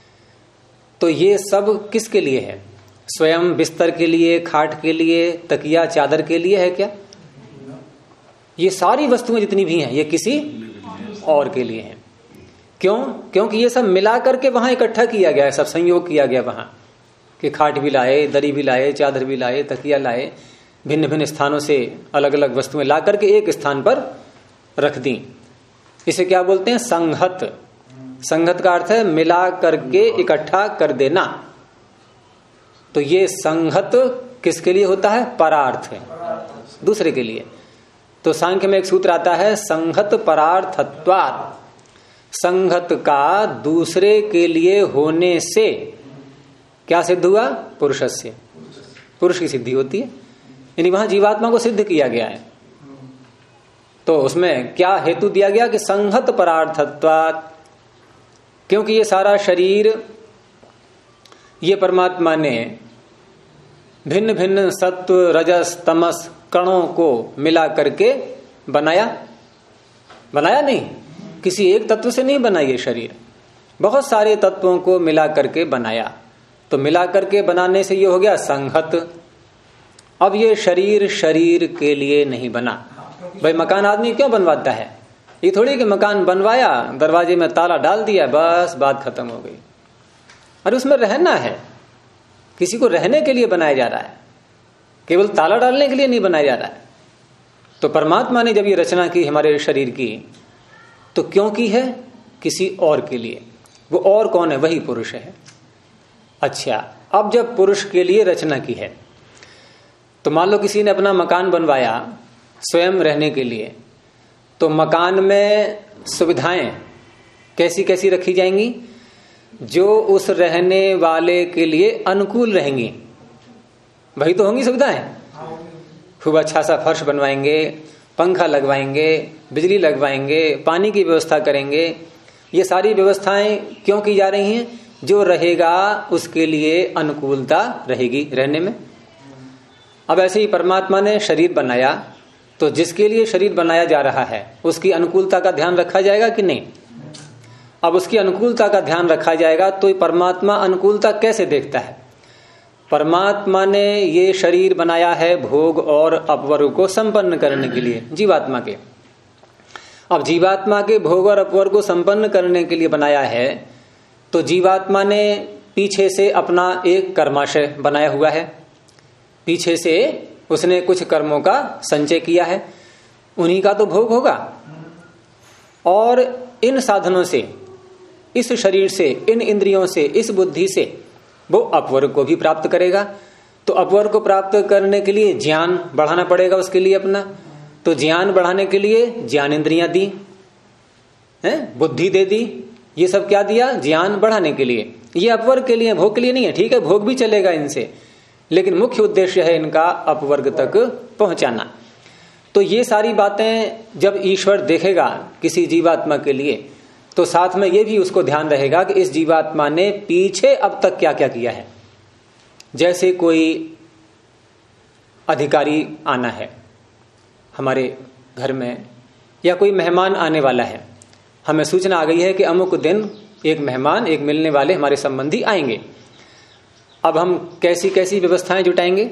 तो ये सब किसके लिए है? स्वयं बिस्तर के लिए, खाट के लिए, तकिया चादर के लिए है क्या? ये सारी वस्तुएं जितनी भी हैं ये किसी और के लिए हैं। क्यों? क्योंकि ये सब मिला करके वहां इकट्ठा किया गया है, सब संयोग किया गया वहां कि खाट भी लाए, दरी भी लाए, चादर भी लाए, तकिया लाए, भिन्न भिन्न स्थानों से अलग अलग वस्तुएं ला करके एक स्थान पर रख दी। इसे क्या बोलते हैं? संहत। संहत का अर्थ है मिला करके इकट्ठा कर देना। तो ये संहत किसके लिए होता है? परार्थ है, दूसरे के लिए। तो सांख्य में एक सूत्र आता है संहत परार्थत्वात्, संहत का दूसरे के लिए होने से क्या सिद्ध हुआ? पुरुषस्य, पुरुष की सिद्धि होती है। यानी वहां जीवात्मा को सिद्ध किया गया है। तो उसमें क्या हेतु दिया गया कि संहत परार्थत्वात्, क्योंकि ये सारा शरीर ये परमात्मा ने भिन्न भिन्न सत्व रजस तमस कणों को मिला करके बनाया। बनाया नहीं, किसी एक तत्व से नहीं बना ये शरीर, बहुत सारे तत्वों को मिला करके बनाया। तो मिला करके बनाने से ये हो गया संहत। अब ये शरीर शरीर के लिए नहीं बना। भाई मकान आदमी क्यों बनवाता है? ये थोड़ी कि मकान बनवाया, दरवाजे में ताला डाल दिया, बस बात खत्म हो गई। अरे उसमें रहना है, किसी को रहने के लिए बनाया जा रहा है, केवल ताला डालने के लिए नहीं बनाया जा रहा है। तो परमात्मा ने जब ये रचना की हमारे शरीर की, तो क्यों की है? किसी और के लिए। वो और कौन है? वही पुरुष है। अच्छा, अब जब पुरुष के लिए रचना की है तो मान लो किसी ने अपना मकान बनवाया स्वयं रहने के लिए, तो मकान में सुविधाएं कैसी कैसी रखी जाएंगी? जो उस रहने वाले के लिए अनुकूल रहेंगी, वही तो होंगी सुविधाएं। खूब अच्छा सा फर्श बनवाएंगे, पंखा लगवाएंगे, बिजली लगवाएंगे, पानी की व्यवस्था करेंगे। ये सारी व्यवस्थाएं क्यों की जा रही हैं? जो रहेगा उसके लिए अनुकूलता रहेगी रहने में। अब ऐसे ही परमात्मा ने शरीर बनाया, तो जिसके लिए शरीर बनाया जा रहा है उसकी अनुकूलता का ध्यान रखा जाएगा कि नहीं? अब उसकी अनुकूलता का ध्यान रखा जाएगा तो परमात्मा अनुकूलता कैसे देखता है? परमात्मा ने ये शरीर बनाया है भोग और अपवर्ग को संपन्न करने के लिए जीवात्मा के। अब जीवात्मा के भोग और अपवर्ग को संपन्न करने के लिए बनाया है, तो जीवात्मा ने पीछे से अपना एक कर्माशय बनाया हुआ है, पीछे से उसने कुछ कर्मों का संचय किया है, उन्हीं का तो भोग होगा। और इन साधनों से, इस शरीर से, इन इंद्रियों से, इस बुद्धि से वो अपवर्ग को भी प्राप्त करेगा। तो अपवर्ग को प्राप्त करने के लिए ज्ञान बढ़ाना पड़ेगा उसके लिए अपना। तो ज्ञान बढ़ाने के लिए ज्ञान इंद्रियां दी हैं, बुद्धि दे दी। ये सब क्या दिया? ज्ञान बढ़ाने के लिए। ये अपवर्ग के लिए, भोग के लिए नहीं है। ठीक है, भोग भी चलेगा इनसे, लेकिन मुख्य उद्देश्य है इनका अपवर्ग तक पहुंचाना। तो ये सारी बातें जब ईश्वर देखेगा किसी जीवात्मा के लिए, तो साथ में ये भी उसको ध्यान रहेगा कि इस जीवात्मा ने पीछे अब तक क्या क्या किया है। जैसे कोई अधिकारी आना है हमारे घर में, या कोई मेहमान आने वाला है, हमें सूचना आ गई है कि अमुक दिन एक मेहमान, एक मिलने वाले हमारे संबंधी आएंगे। अब हम कैसी कैसी व्यवस्थाएं जुटाएंगे?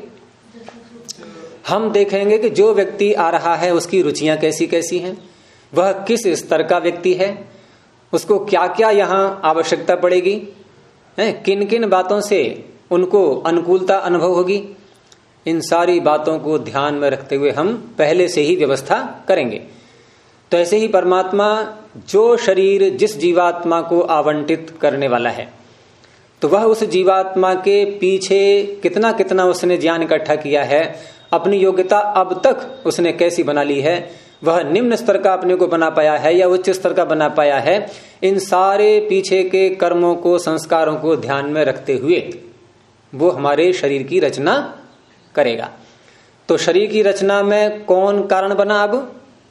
हम देखेंगे कि जो व्यक्ति आ रहा है उसकी रुचियां कैसी कैसी हैं, वह किस स्तर का व्यक्ति है, उसको क्या क्या यहाँ आवश्यकता पड़ेगी, किन किन बातों से उनको अनुकूलता अनुभव होगी। इन सारी बातों को ध्यान में रखते हुए हम पहले से ही व्यवस्था करेंगे। तो ऐसे ही परमात्मा जो शरीर जिस जीवात्मा को आवंटित करने वाला है, तो वह उस जीवात्मा के पीछे कितना कितना उसने ज्ञान इकट्ठा किया है, अपनी योग्यता अब तक उसने कैसी बना ली है, वह निम्न स्तर का अपने को बना पाया है या उच्च स्तर का बना पाया है, इन सारे पीछे के कर्मों को, संस्कारों को ध्यान में रखते हुए वो हमारे शरीर की रचना करेगा। तो शरीर की रचना में कौन कारण बना? अब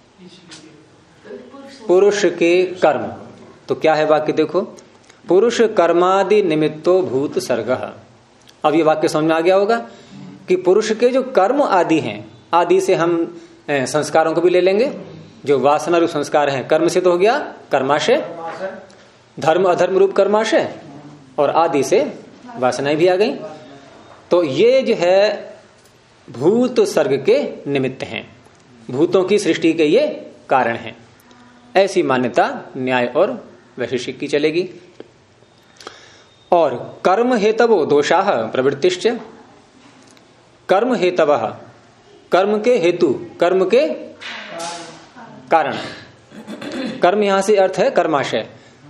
पुरुष के कर्म। तो क्या है वाक्य? देखो, पुरुष कर्मादि निमित्तो भूत सर्गः। अब ये वाक्य समझ में आ गया होगा कि पुरुष के जो कर्म आदि हैं, आदि से हम संस्कारों को भी ले लेंगे। जो वासना रूप संस्कार हैं, कर्म से तो हो गया कर्माशय, धर्म अधर्म रूप कर्माशय, और आदि से वासनाएं भी आ गई। तो ये जो है भूत सर्ग के निमित्त हैं, भूतों की सृष्टि के ये कारण हैं। ऐसी मान्यता न्याय और वैशेषिक की चलेगी। और कर्म हेतवो दोषाः प्रवृत्तिश्च। कर्म हेतवः, कर्म के हेतु, कर्म के कारण। कर्म यहां से अर्थ है कर्माशय।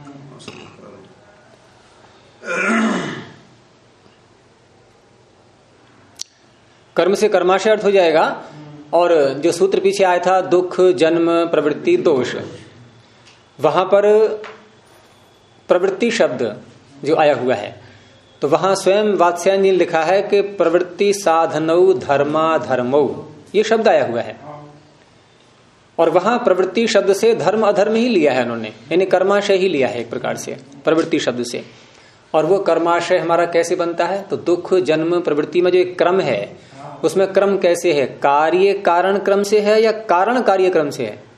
कर्म से कर्माशय अर्थ हो जाएगा। और जो सूत्र पीछे आया था दुख जन्म प्रवृत्ति दोष, वहां पर प्रवृत्ति शब्द जो आया हुआ है, तो वहां स्वयं वात्स्यायन जी ने लिखा है कि प्रवृत्ति साधनौ धर्मा धर्मौ, ये शब्द आया हुआ है। और वहां प्रवृत्ति शब्द से धर्म अधर्म ही लिया है उन्होंने, यानी कर्माशय ही लिया है एक प्रकार से प्रवृत्ति शब्द से। और वो कर्माशय हमारा कैसे बनता है? तो दुख जन्म प्रवृत्ति में जो एक क्रम है, उसमें क्रम कैसे है? कार्य कारण क्रम से है या कारण कार्य क्रम से है?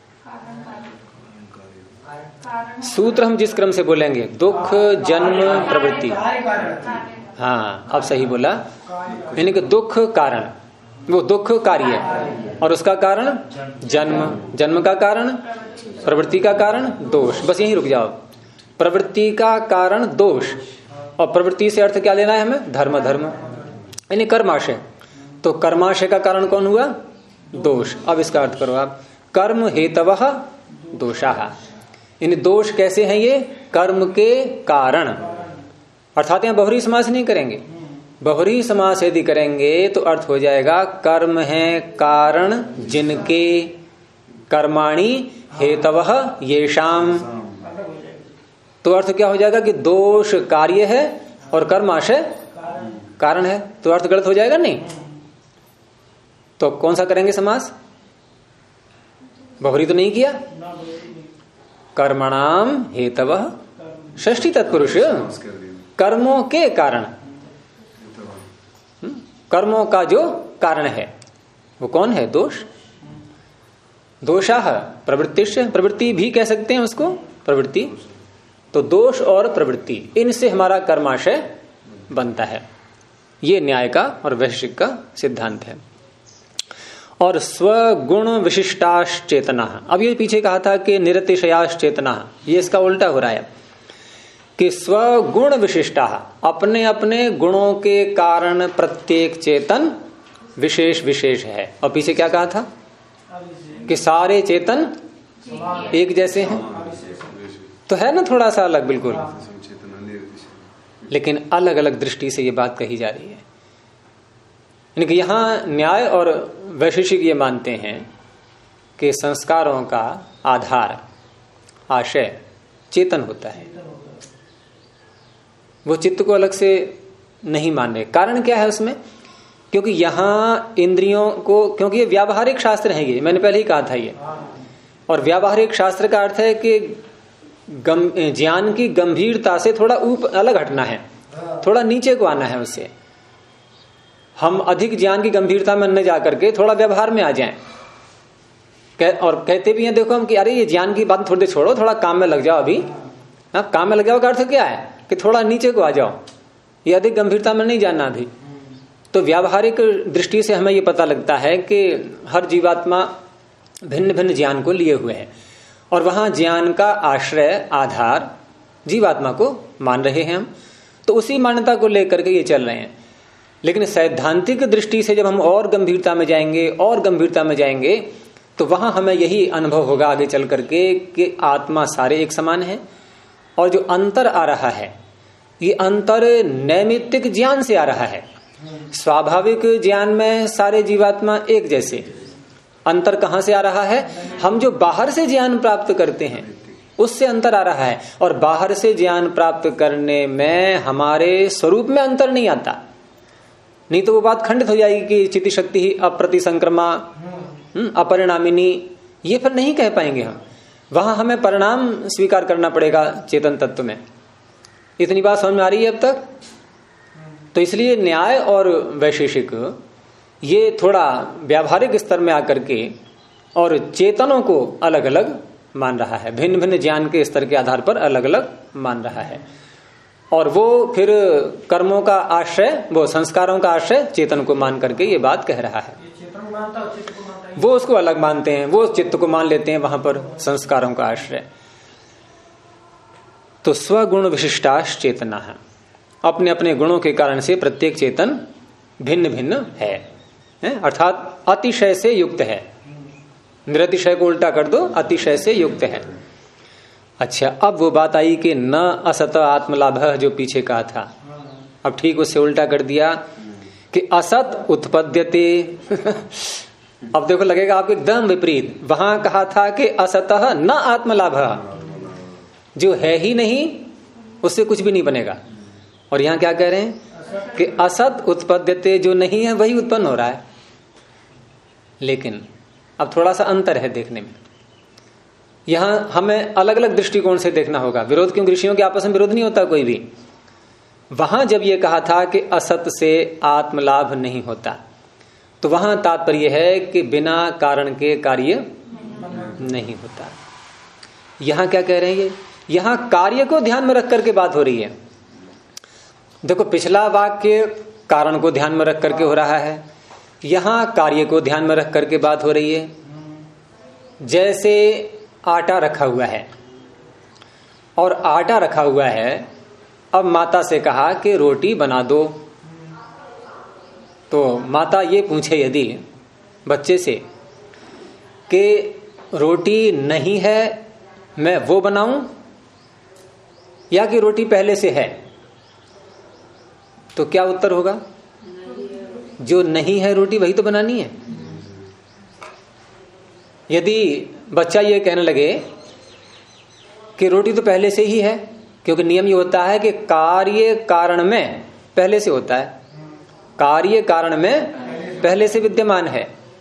सूत्र हम जिस क्रम से बोलेंगे, दुख जन्म प्रवृत्ति। हाँ, अब सही बोला। यानी कि दुख कारण, वो दुख कार्य, और उसका कारण जन्म, जन्म का कारण प्रवृत्ति का कारण दोष। बस यहीं रुक जाओ। प्रवृत्ति का कारण दोष, और प्रवृत्ति से अर्थ क्या लेना है हमें? धर्म धर्म, यानी कर्माशय। तो कर्माशय का कारण कौन हुआ? दोष। अब इसका अर्थ करो आप, कर्म हेतवः दोषाः। यानी दोष कैसे हैं? ये कर्म के कारण। अर्थात यहाँ बहुरी समास नहीं करेंगे। बहुरी समास यदि करेंगे तो अर्थ हो जाएगा कर्म है कारण जिनके, कर्माणि हेतवः येषाम। तो अर्थ क्या हो जाएगा कि दोष कार्य है और कर्माशय कारण है। तो अर्थ गलत हो जाएगा नहीं? तो कौन सा करेंगे समास? बहुरी तो नहीं किया। कर्मणाम हेतवः षष्ठी तत्पुरुष, कर्मों के कारण, कर्मों का जो कारण है वो कौन है? दोष। दोषाः प्रवृत्तिश्च, प्रवृत्ति भी कह सकते हैं उसको, प्रवृत्ति। तो दोष और प्रवृत्ति, इनसे हमारा कर्माशय बनता है। ये न्याय का और वैशेषिक का सिद्धांत है। और स्वगुण विशिष्टाश्चेतना, अब ये पीछे कहा था कि निरतिशयाश्चेतना, ये इसका उल्टा हो रहा है कि स्वगुण विशिष्टा, अपने अपने गुणों के कारण प्रत्येक चेतन विशेष विशेष है। और पीछे क्या कहा था कि सारे चेतन एक जैसे हैं। तो है ना थोड़ा सा अलग, बिल्कुल, लेकिन अलग अलग दृष्टि से ये बात कही जा रही है। यानी कि यहां न्याय और वैशेषिक ये मानते हैं कि संस्कारों का आधार, आशय चेतन होता है। वो चित्त को अलग से नहीं मान रहे। कारण क्या है उसमें? क्योंकि यहां इंद्रियों को, क्योंकि ये व्यावहारिक शास्त्र है, ये मैंने पहले ही कहा था ये। और व्यावहारिक शास्त्र का अर्थ है कि ज्ञान की गंभीरता से थोड़ा ऊपर अलग हटना है, थोड़ा नीचे को आना है उससे। हम अधिक ज्ञान की गंभीरता में न जाकर के थोड़ा व्यवहार में आ जाएं। और कहते भी हैं देखो हम कि अरे ये ज्ञान की बात थोड़ी देर छोड़ो, थोड़ा काम में लग जाओ अभी। काम में लग जाओ का अर्थ क्या है कि थोड़ा नीचे को आ जाओ, ये अधिक गंभीरता में नहीं जाना अभी। तो व्यावहारिक दृष्टि से हमें ये पता लगता है कि हर जीवात्मा भिन्न भिन्न ज्ञान को लिए हुए है और वहां ज्ञान का आश्रय, आधार जीवात्मा को मान रहे हैं हम। तो उसी मान्यता को लेकर के ये चल रहे हैं। लेकिन सैद्धांतिक दृष्टि से जब हम और गंभीरता में जाएंगे और गंभीरता में जाएंगे तो वहां हमें यही अनुभव होगा आगे चल करके कि आत्मा सारे एक समान है। और जो अंतर आ रहा है ये अंतर नैमित्तिक ज्ञान से आ रहा है। स्वाभाविक ज्ञान में सारे जीवात्मा एक जैसे। अंतर कहां से आ रहा है? हम जो बाहर से ज्ञान प्राप्त करते हैं उससे अंतर आ रहा है। और बाहर से ज्ञान प्राप्त करने में हमारे स्वरूप में अंतर नहीं आता, नहीं तो वो बात खंडित हो जाएगी कि चित्त शक्ति ही अप्रतिसंक्रमा अपरिणामिनी, ये फिर नहीं कह पाएंगे हम। वहां हमें परिणाम स्वीकार करना पड़ेगा चेतन तत्व में। इतनी बात समझ में आ रही है अब तक? तो इसलिए न्याय और वैशेषिक ये थोड़ा व्यावहारिक स्तर में आकर के और चेतनों को अलग अलग मान रहा है, भिन्न भिन्न ज्ञान के स्तर के आधार पर अलग अलग मान रहा है। और वो फिर कर्मों का आश्रय, वो संस्कारों का आश्रय चेतन को मान करके ये बात कह रहा है। वो उसको अलग मानते हैं, वो चित्त को मान लेते हैं वहां पर संस्कारों का आश्रय। तो स्वगुण विशिष्टाश चेतना है, अपने अपने गुणों के कारण से प्रत्येक चेतन भिन्न भिन्न है, अर्थात अतिशय से युक्त है। निरतिशय को उल्टा कर दो, अतिशय से युक्त है। अच्छा, अब वो बात आई कि न असत आत्मलाभ, जो पीछे कहा था, अब ठीक उससे उल्टा कर दिया कि असत उत्पद्यते। अब देखो लगेगा आपको एकदम विपरीत। वहां कहा था कि असतः न आत्मलाभ, जो है ही नहीं उससे कुछ भी नहीं बनेगा। और यहां क्या कह रहे हैं कि असत उत्पद्यते, जो नहीं है वही उत्पन्न हो रहा है। लेकिन अब थोड़ा सा अंतर है देखने में। यहां हमें अलग अलग दृष्टिकोण से देखना होगा। विरोध, क्योंकि ऋषियों के आपस में विरोध नहीं होता कोई भी। वहां जब ये कहा था कि असत से आत्मलाभ नहीं होता, तो वहां तात्पर्य है कि बिना कारण के कार्य नहीं होता। यहां क्या कह रहे हैं ये? यहां कार्य को ध्यान में रख करके बात हो रही है। देखो पिछला वाक्य कारण को ध्यान में रख करके हो रहा है, यहां कार्य को ध्यान में रख करके बात हो रही है। जैसे आटा रखा हुआ है और आटा रखा हुआ है, अब माता से कहा कि रोटी बना दो, तो माता ये पूछे यदि बच्चे से कि रोटी नहीं है मैं वो बनाऊं या कि रोटी पहले से है, तो क्या उत्तर होगा? जो नहीं है रोटी वही तो बनानी है। यदि बच्चा ये कहने लगे कि रोटी तो पहले से ही है, क्योंकि नियम ये होता है कि कार्य कारण में पहले से होता है, कार्य कारण में पहले से विद्यमान है,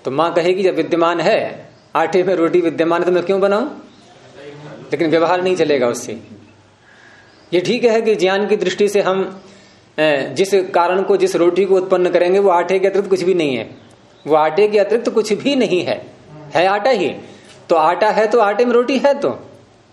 तो माँ कहेगी जब विद्यमान है, आटे में रोटी विद्यमान है तो मैं क्यों बनाऊं, लेकिन व्यवहार नहीं चलेगा उससे। ये ठीक है कि ज्ञान की दृष्टि से हम जिस कारण को, जिस रोटी को उत्पन्न करेंगे वो आटे के अतिरिक्त कुछ भी नहीं है, वो आटे के अतिरिक्त कुछ भी नहीं है आटा ही। तो आटा है तो आटे में रोटी है। तो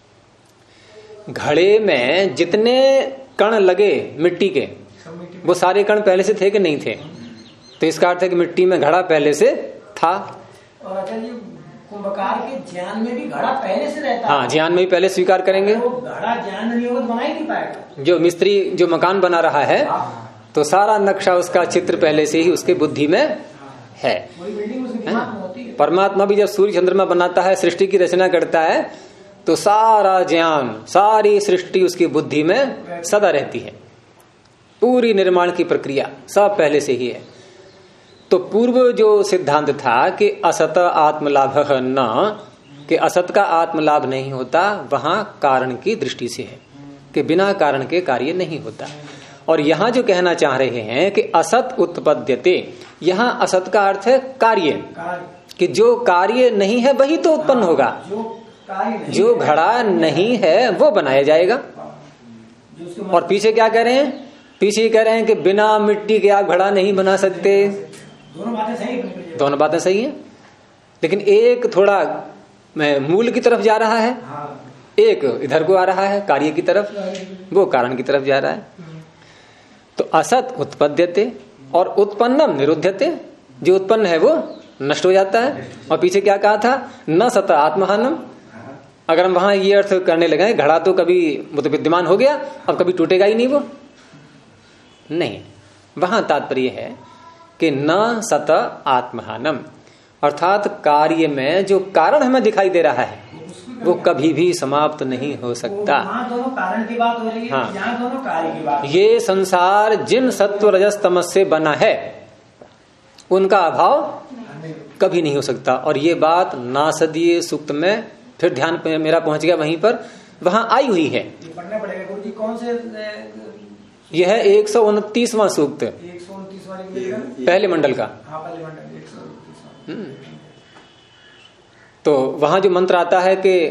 घड़े में जितने कण लगे मिट्टी के, वो सारे कण पहले से थे कि नहीं थे? तो इसका अर्थ है कि मिट्टी में घड़ा पहले से था। और आचार्य जी, कुंभकार के ज्ञान में भी घड़ा पहले से रहता है। हाँ, ज्ञान में भी पहले स्वीकार करेंगे। वो घड़ा ज्ञान नहीं होगा तो बना ही नहीं पाएगा। जो मिस्त्री जो मकान बना रहा है तो सारा नक्शा, उसका चित्र पहले से ही उसके बुद्धि में है। बिल्डिंग उसके दिमाग में होती है। परमात्मा भी जब सूर्य चंद्रमा बनाता है, सृष्टि की रचना करता है, तो सारा ज्ञान, सारी सृष्टि उसकी बुद्धि में सदा रहती है। पूरी निर्माण की प्रक्रिया सब पहले से ही है। तो पूर्व जो सिद्धांत था कि असत आत्मलाभ न, कि असत का आत्मलाभ नहीं होता, वहां कारण की दृष्टि से है कि बिना कारण के कार्य नहीं होता। और यहां जो कहना चाह रहे हैं कि असत उत्पद्यते, यहां असत का अर्थ है कार्य, कि जो कार्य नहीं है वही तो उत्पन्न होगा। जो घड़ा नहीं है वो बनाया जाएगा। और पीछे क्या कह रहे हैं? पीछे कह रहे हैं कि बिना मिट्टी के आप घड़ा नहीं बना सकते। दोनों बातें सही है। दोनों बातें सही हैं, लेकिन एक थोड़ा मूल की तरफ जा रहा है, एक इधर को आ रहा है कार्य की तरफ, वो कारण की तरफ जा रहा है। तो असत उत्पद्यते और उत्पन्नम निरुध्यते, जो उत्पन्न है वो नष्ट हो जाता है। और पीछे क्या कहा था? न सत आत्महानम। अगर हम वहां ये अर्थ करने लगे, घड़ा तो कभी वो तो विद्यमान हो गया, अब कभी टूटेगा ही नहीं, वो नहीं। वहां तात्पर्य है कि न सत आत्महानम, अर्थात कार्य में जो कारण हमें दिखाई दे रहा है वो कभी भी समाप्त नहीं हो सकता। दोनों कारण की बात हो रही है, हाँ, यहाँ दोनों कार्य की बात। ये संसार जिन सत्व रजस तमस से बना है उनका अभाव कभी नहीं हो सकता। और ये बात नासदीय सूक्त में फिर ध्यान पे मेरा पहुंच गया, वहीं पर वहां आई हुई है। पढ़ना पड़ेगा गुरु जी, कौन से? यह है 129वां सूक्त, 129 वाले पहले मंडल का। हाँ, पहले मंडल 129। तो वहां जो मंत्र आता है कि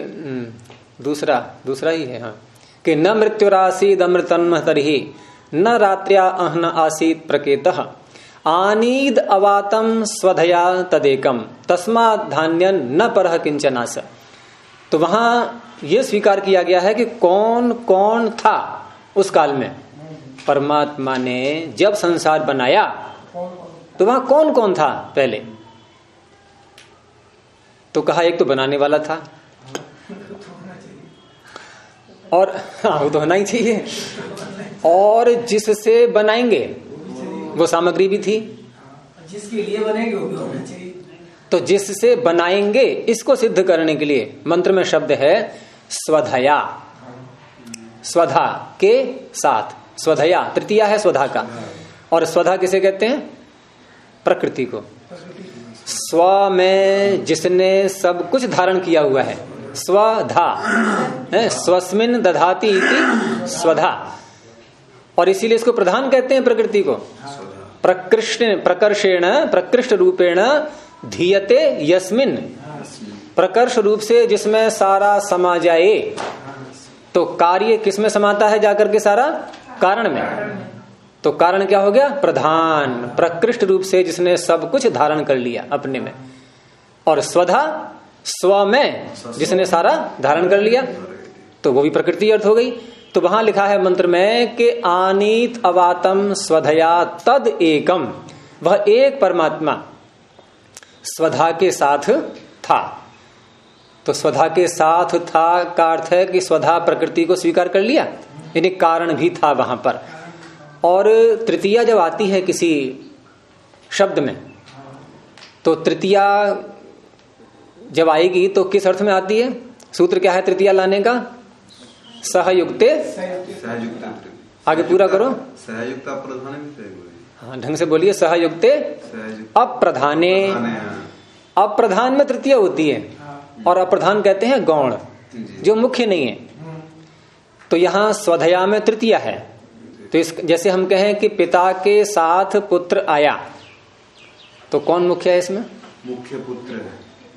दूसरा ही है, हाँ, कि न मृत्युरासीद अमृतन्म तर्हि न रात्र्या अहन आसीत प्रकेतः आनीद अवातम स्वधया तदेकम तस्मात् धान्यन न परह किंचनास। तो वहां यह स्वीकार किया गया है कि कौन कौन था उस काल में। परमात्मा ने जब संसार बनाया तो वहां कौन कौन था पहले? तो कहा एक तो बनाने वाला था, और हाँ वो तो होना ही चाहिए, और जिससे बनाएंगे वो सामग्री भी थी, जिसके लिए बनेंगे वो भी होना चाहिए। तो जिससे बनाएंगे इसको सिद्ध करने के लिए मंत्र में शब्द है स्वधया, स्वधा के साथ, स्वधया तृतीया है स्वधा का। और स्वधा किसे कहते हैं? प्रकृति को। स्व में जिसने सब कुछ धारण किया हुआ है, स्वधा है, स्वस्मिन दधाति इति स्वधा। और इसीलिए इसको प्रधान कहते हैं प्रकृति को। प्रकर्षेण प्रकृष्ट रूपेण धीयते यस्मिन, प्रकर्ष रूप से जिसमें सारा समा जाए। तो कार्य किसमें समाता है जाकर के? सारा कारण में। तो कारण क्या हो गया? प्रधान, प्रकृष्ट रूप से जिसने सब कुछ धारण कर लिया अपने में। और स्वधा, स्व में जिसने सारा धारण कर लिया, तो वो भी प्रकृति अर्थ हो गई। तो वहां लिखा है मंत्र में कि आनीत अवातम स्वधया तद एकम, वह एक परमात्मा स्वधा के साथ था। तो स्वधा के साथ था का अर्थ है कि स्वधा प्रकृति को स्वीकार कर लिया, यानी कारण भी था वहां पर। और तृतीया जब आती है किसी शब्द में, तो तृतीया जब आएगी तो किस अर्थ में आती है? सूत्र क्या है तृतीया लाने का? सहयुक्ते, आगे पूरा करो। सहयुक्त अप्रधाने, हाँ ढंग से बोलिए। सहयुक्ते अप्रधाने, अप्रधान में तृतीया होती है, और अप्रधान कहते हैं गौण, जो मुख्य नहीं है। तो यहां स्वधया में तृतीया है। तो इस जैसे हम कहें कि पिता के साथ पुत्र आया, तो कौन मुख्य है इसमें? मुख्य पुत्र है।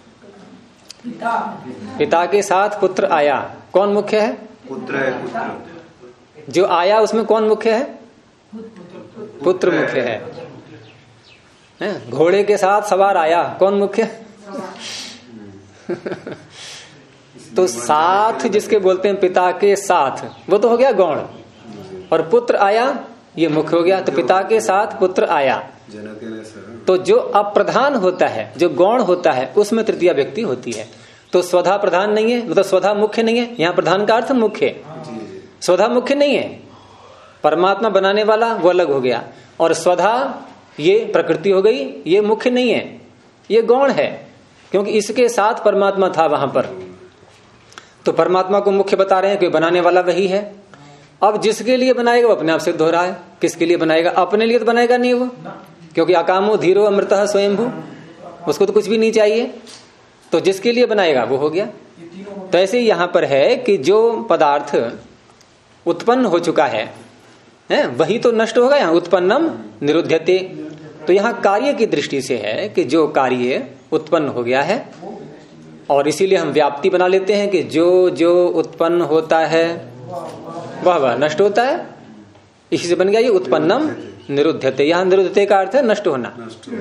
पिता के साथ पुत्र आया, कौन मुख्य है? पुत्र है। पुत्र जो आया उसमें कौन मुख्य है? पुत्र मुख्य है। घोड़े के साथ सवार आया, कौन मुख्य? तो साथ जिसके बोलते हैं पिता के साथ, वो तो हो गया गौण, और पुत्र आया ये मुख्य हो गया। तो पिता के साथ पुत्र आया, तो जो अप्रधान होता है, जो गौण होता है, उसमें तृतीया व्यक्ति होती है। तो स्वधा प्रधान नहीं है, मतलब स्वधा मुख्य नहीं है। यहाँ प्रधान का अर्थ मुख्य, स्वधा मुख्य नहीं है। परमात्मा बनाने वाला वो अलग हो गया, और स्वधा ये प्रकृति हो गई, ये मुख्य नहीं है, ये गौण है, क्योंकि इसके साथ परमात्मा था वहां पर। तो परमात्मा को मुख्य बता रहे हैं कि बनाने वाला वही है। अब जिसके लिए बनाएगा वो अपने आप सिद्ध हो रहा है। किसके लिए बनाएगा? अपने लिए तो बनाएगा नहीं वो, क्योंकि अकामो धीरो अमृतः स्वयंभू, उसको तो कुछ भी नहीं चाहिए। तो जिसके लिए बनाएगा वो हो गया। तो ऐसे यहां पर है कि जो पदार्थ उत्पन्न हो चुका है वही तो नष्ट होगा। यहाँ उत्पन्नम निरुध्यते, तो यहाँ कार्य की दृष्टि से है कि जो कार्य उत्पन्न हो गया है, और इसीलिए हम व्याप्ति बना लेते हैं कि जो जो उत्पन्न होता है वह नष्ट होता है। इसी से बन गया ये उत्पन्नम निरुध्यते। यहाँ निरुद्धते का अर्थ है नष्ट होना।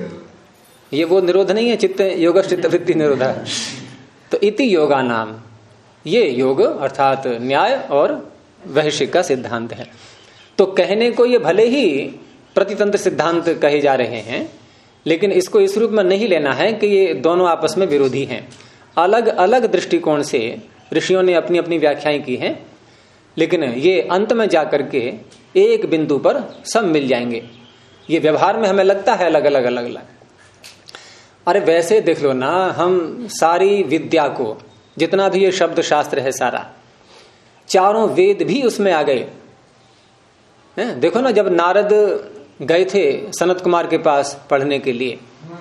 ये वो निरोध नहीं है चित्त योग चित्त वृत्ति निरोध। तो इति योगा नाम, ये योग अर्थात न्याय और वैशिक का सिद्धांत है। तो कहने को ये भले ही प्रतितंत्र सिद्धांत कहे जा रहे हैं, लेकिन इसको इस रूप में नहीं लेना है कि ये दोनों आपस में विरोधी हैं। अलग अलग दृष्टिकोण से ऋषियों ने अपनी अपनी व्याख्याएं की हैं, लेकिन ये अंत में जाकर के एक बिंदु पर सब मिल जाएंगे। ये व्यवहार में हमें लगता है अलग अलग अलग अलग। अरे वैसे देख लो ना, हम सारी विद्या को, जितना भी ये शब्द शास्त्र है सारा, चारों वेद भी उसमें आ गए। देखो ना, जब नारद गए थे सनत कुमार के पास पढ़ने के लिए,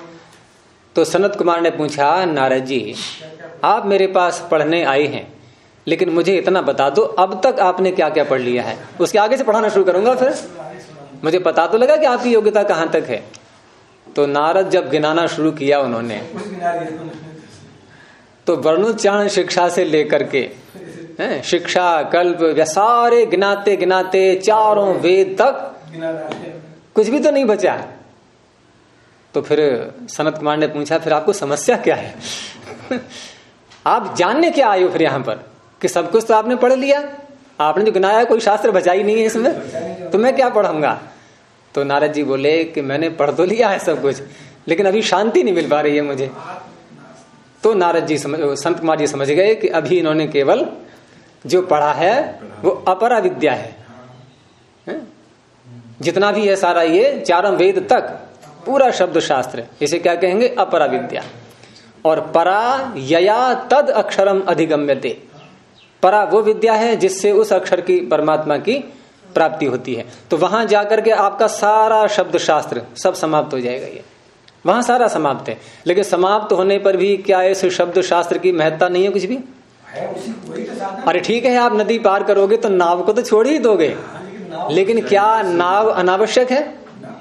तो सनत कुमार ने पूछा, नारद जी आप मेरे पास पढ़ने आए हैं, लेकिन मुझे इतना बता दो अब तक आपने क्या क्या पढ़ लिया है, उसके आगे से पढ़ाना शुरू करूंगा, फिर मुझे पता तो लगा कि आपकी योग्यता कहां तक है। तो नारद जब गिनाना शुरू किया उन्होंने, तो वर्णोच्चारण शिक्षा से लेकर के शिक्षा कल्प या सारे गिनाते गिनाते चारों वेद तक कुछ भी तो नहीं बचा। तो फिर सनत कुमार ने पूछा, फिर आपको समस्या क्या है? आप जानने क्या आए हो फिर यहाँ पर, कि सब कुछ तो आपने पढ़ लिया, आपने जो गिनाया कोई शास्त्र बचा ही नहीं है इसमें, तो मैं क्या पढ़ूंगा? तो नारद जी बोले कि मैंने पढ़ तो लिया है सब कुछ, लेकिन अभी शांति नहीं मिल पा रही है मुझे। तो नारद जी संत कुमार जी समझ गए कि अभी इन्होंने केवल जो पढ़ा है वो अपरा विद्या है। जितना भी है सारा ये चारों वेद तक पूरा शब्द शास्त्र, इसे क्या कहेंगे? अपरा विद्या। और परा यया तद अक्षरम अधिगम्यते, परा वो विद्या है जिससे उस अक्षर की, परमात्मा की प्राप्ति होती है। तो वहां जाकर के आपका सारा शब्द शास्त्र सब समाप्त हो जाएगा। ये वहां सारा समाप्त है, लेकिन समाप्त होने पर भी क्या इस शब्द शास्त्र की महत्ता नहीं है कुछ भी? अरे ठीक है, आप नदी पार करोगे तो नाव को तो छोड़ ही दोगे, लेकिन क्या नाव अनावश्यक है?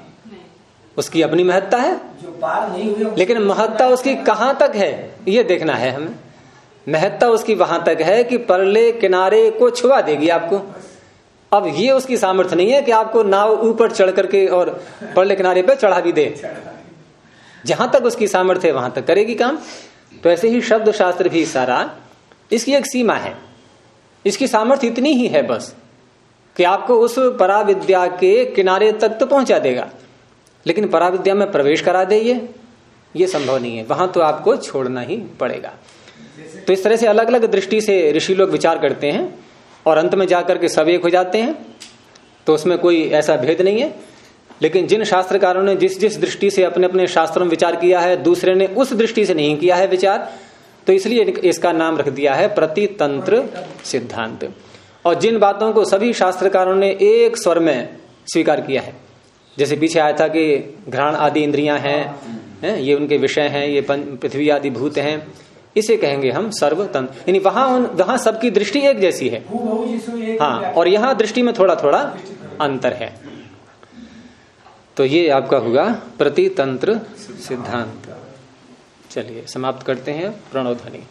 उसकी अपनी महत्ता है, लेकिन महत्ता उसकी कहां तक है ये देखना है हमें। महत्ता उसकी वहां तक है कि परले किनारे को छुआ देगी आपको। अब ये उसकी सामर्थ्य नहीं है कि आपको नाव ऊपर चढ़ करके और परले किनारे पे चढ़ा भी दे। जहां तक उसकी सामर्थ्य है वहां तक करेगी काम। तो ऐसे ही शब्द शास्त्र भी सारा, इसकी एक सीमा है, इसकी सामर्थ्य इतनी ही है बस कि आपको उस पराविद्या के किनारे तक तो पहुंचा देगा, लेकिन पराविद्या में प्रवेश करा दे ये संभव नहीं है। वहां तो आपको छोड़ना ही पड़ेगा। तो इस तरह से अलग अलग दृष्टि से ऋषि लोग विचार करते हैं और अंत में जाकर के सब एक हो जाते हैं। तो उसमें कोई ऐसा भेद नहीं है, लेकिन जिन शास्त्रकारों ने जिस जिस दृष्टि से अपने अपने शास्त्रों में विचार किया है, दूसरे ने उस दृष्टि से नहीं किया है विचार, तो इसलिए इसका नाम रख दिया है प्रतितंत्र सिद्धांत। और जिन बातों को सभी शास्त्रकारों ने एक स्वर में स्वीकार किया है, जैसे पीछे आया था कि घ्राण आदि इंद्रियां हैं, ये उनके विषय हैं, ये पृथ्वी आदि भूत हैं, इसे कहेंगे हम सर्वतंत्र। यानी वहां सबकी दृष्टि एक जैसी है, हाँ, और यहाँ दृष्टि में थोड़ा थोड़ा अंतर है। तो ये आपका होगा प्रतितंत्र सिद्धांत। चलिए समाप्त करते हैं। प्रणव ध्वनि।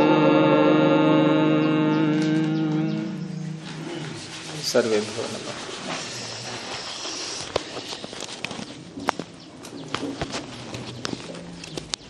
सर्वेभ्यो नमः।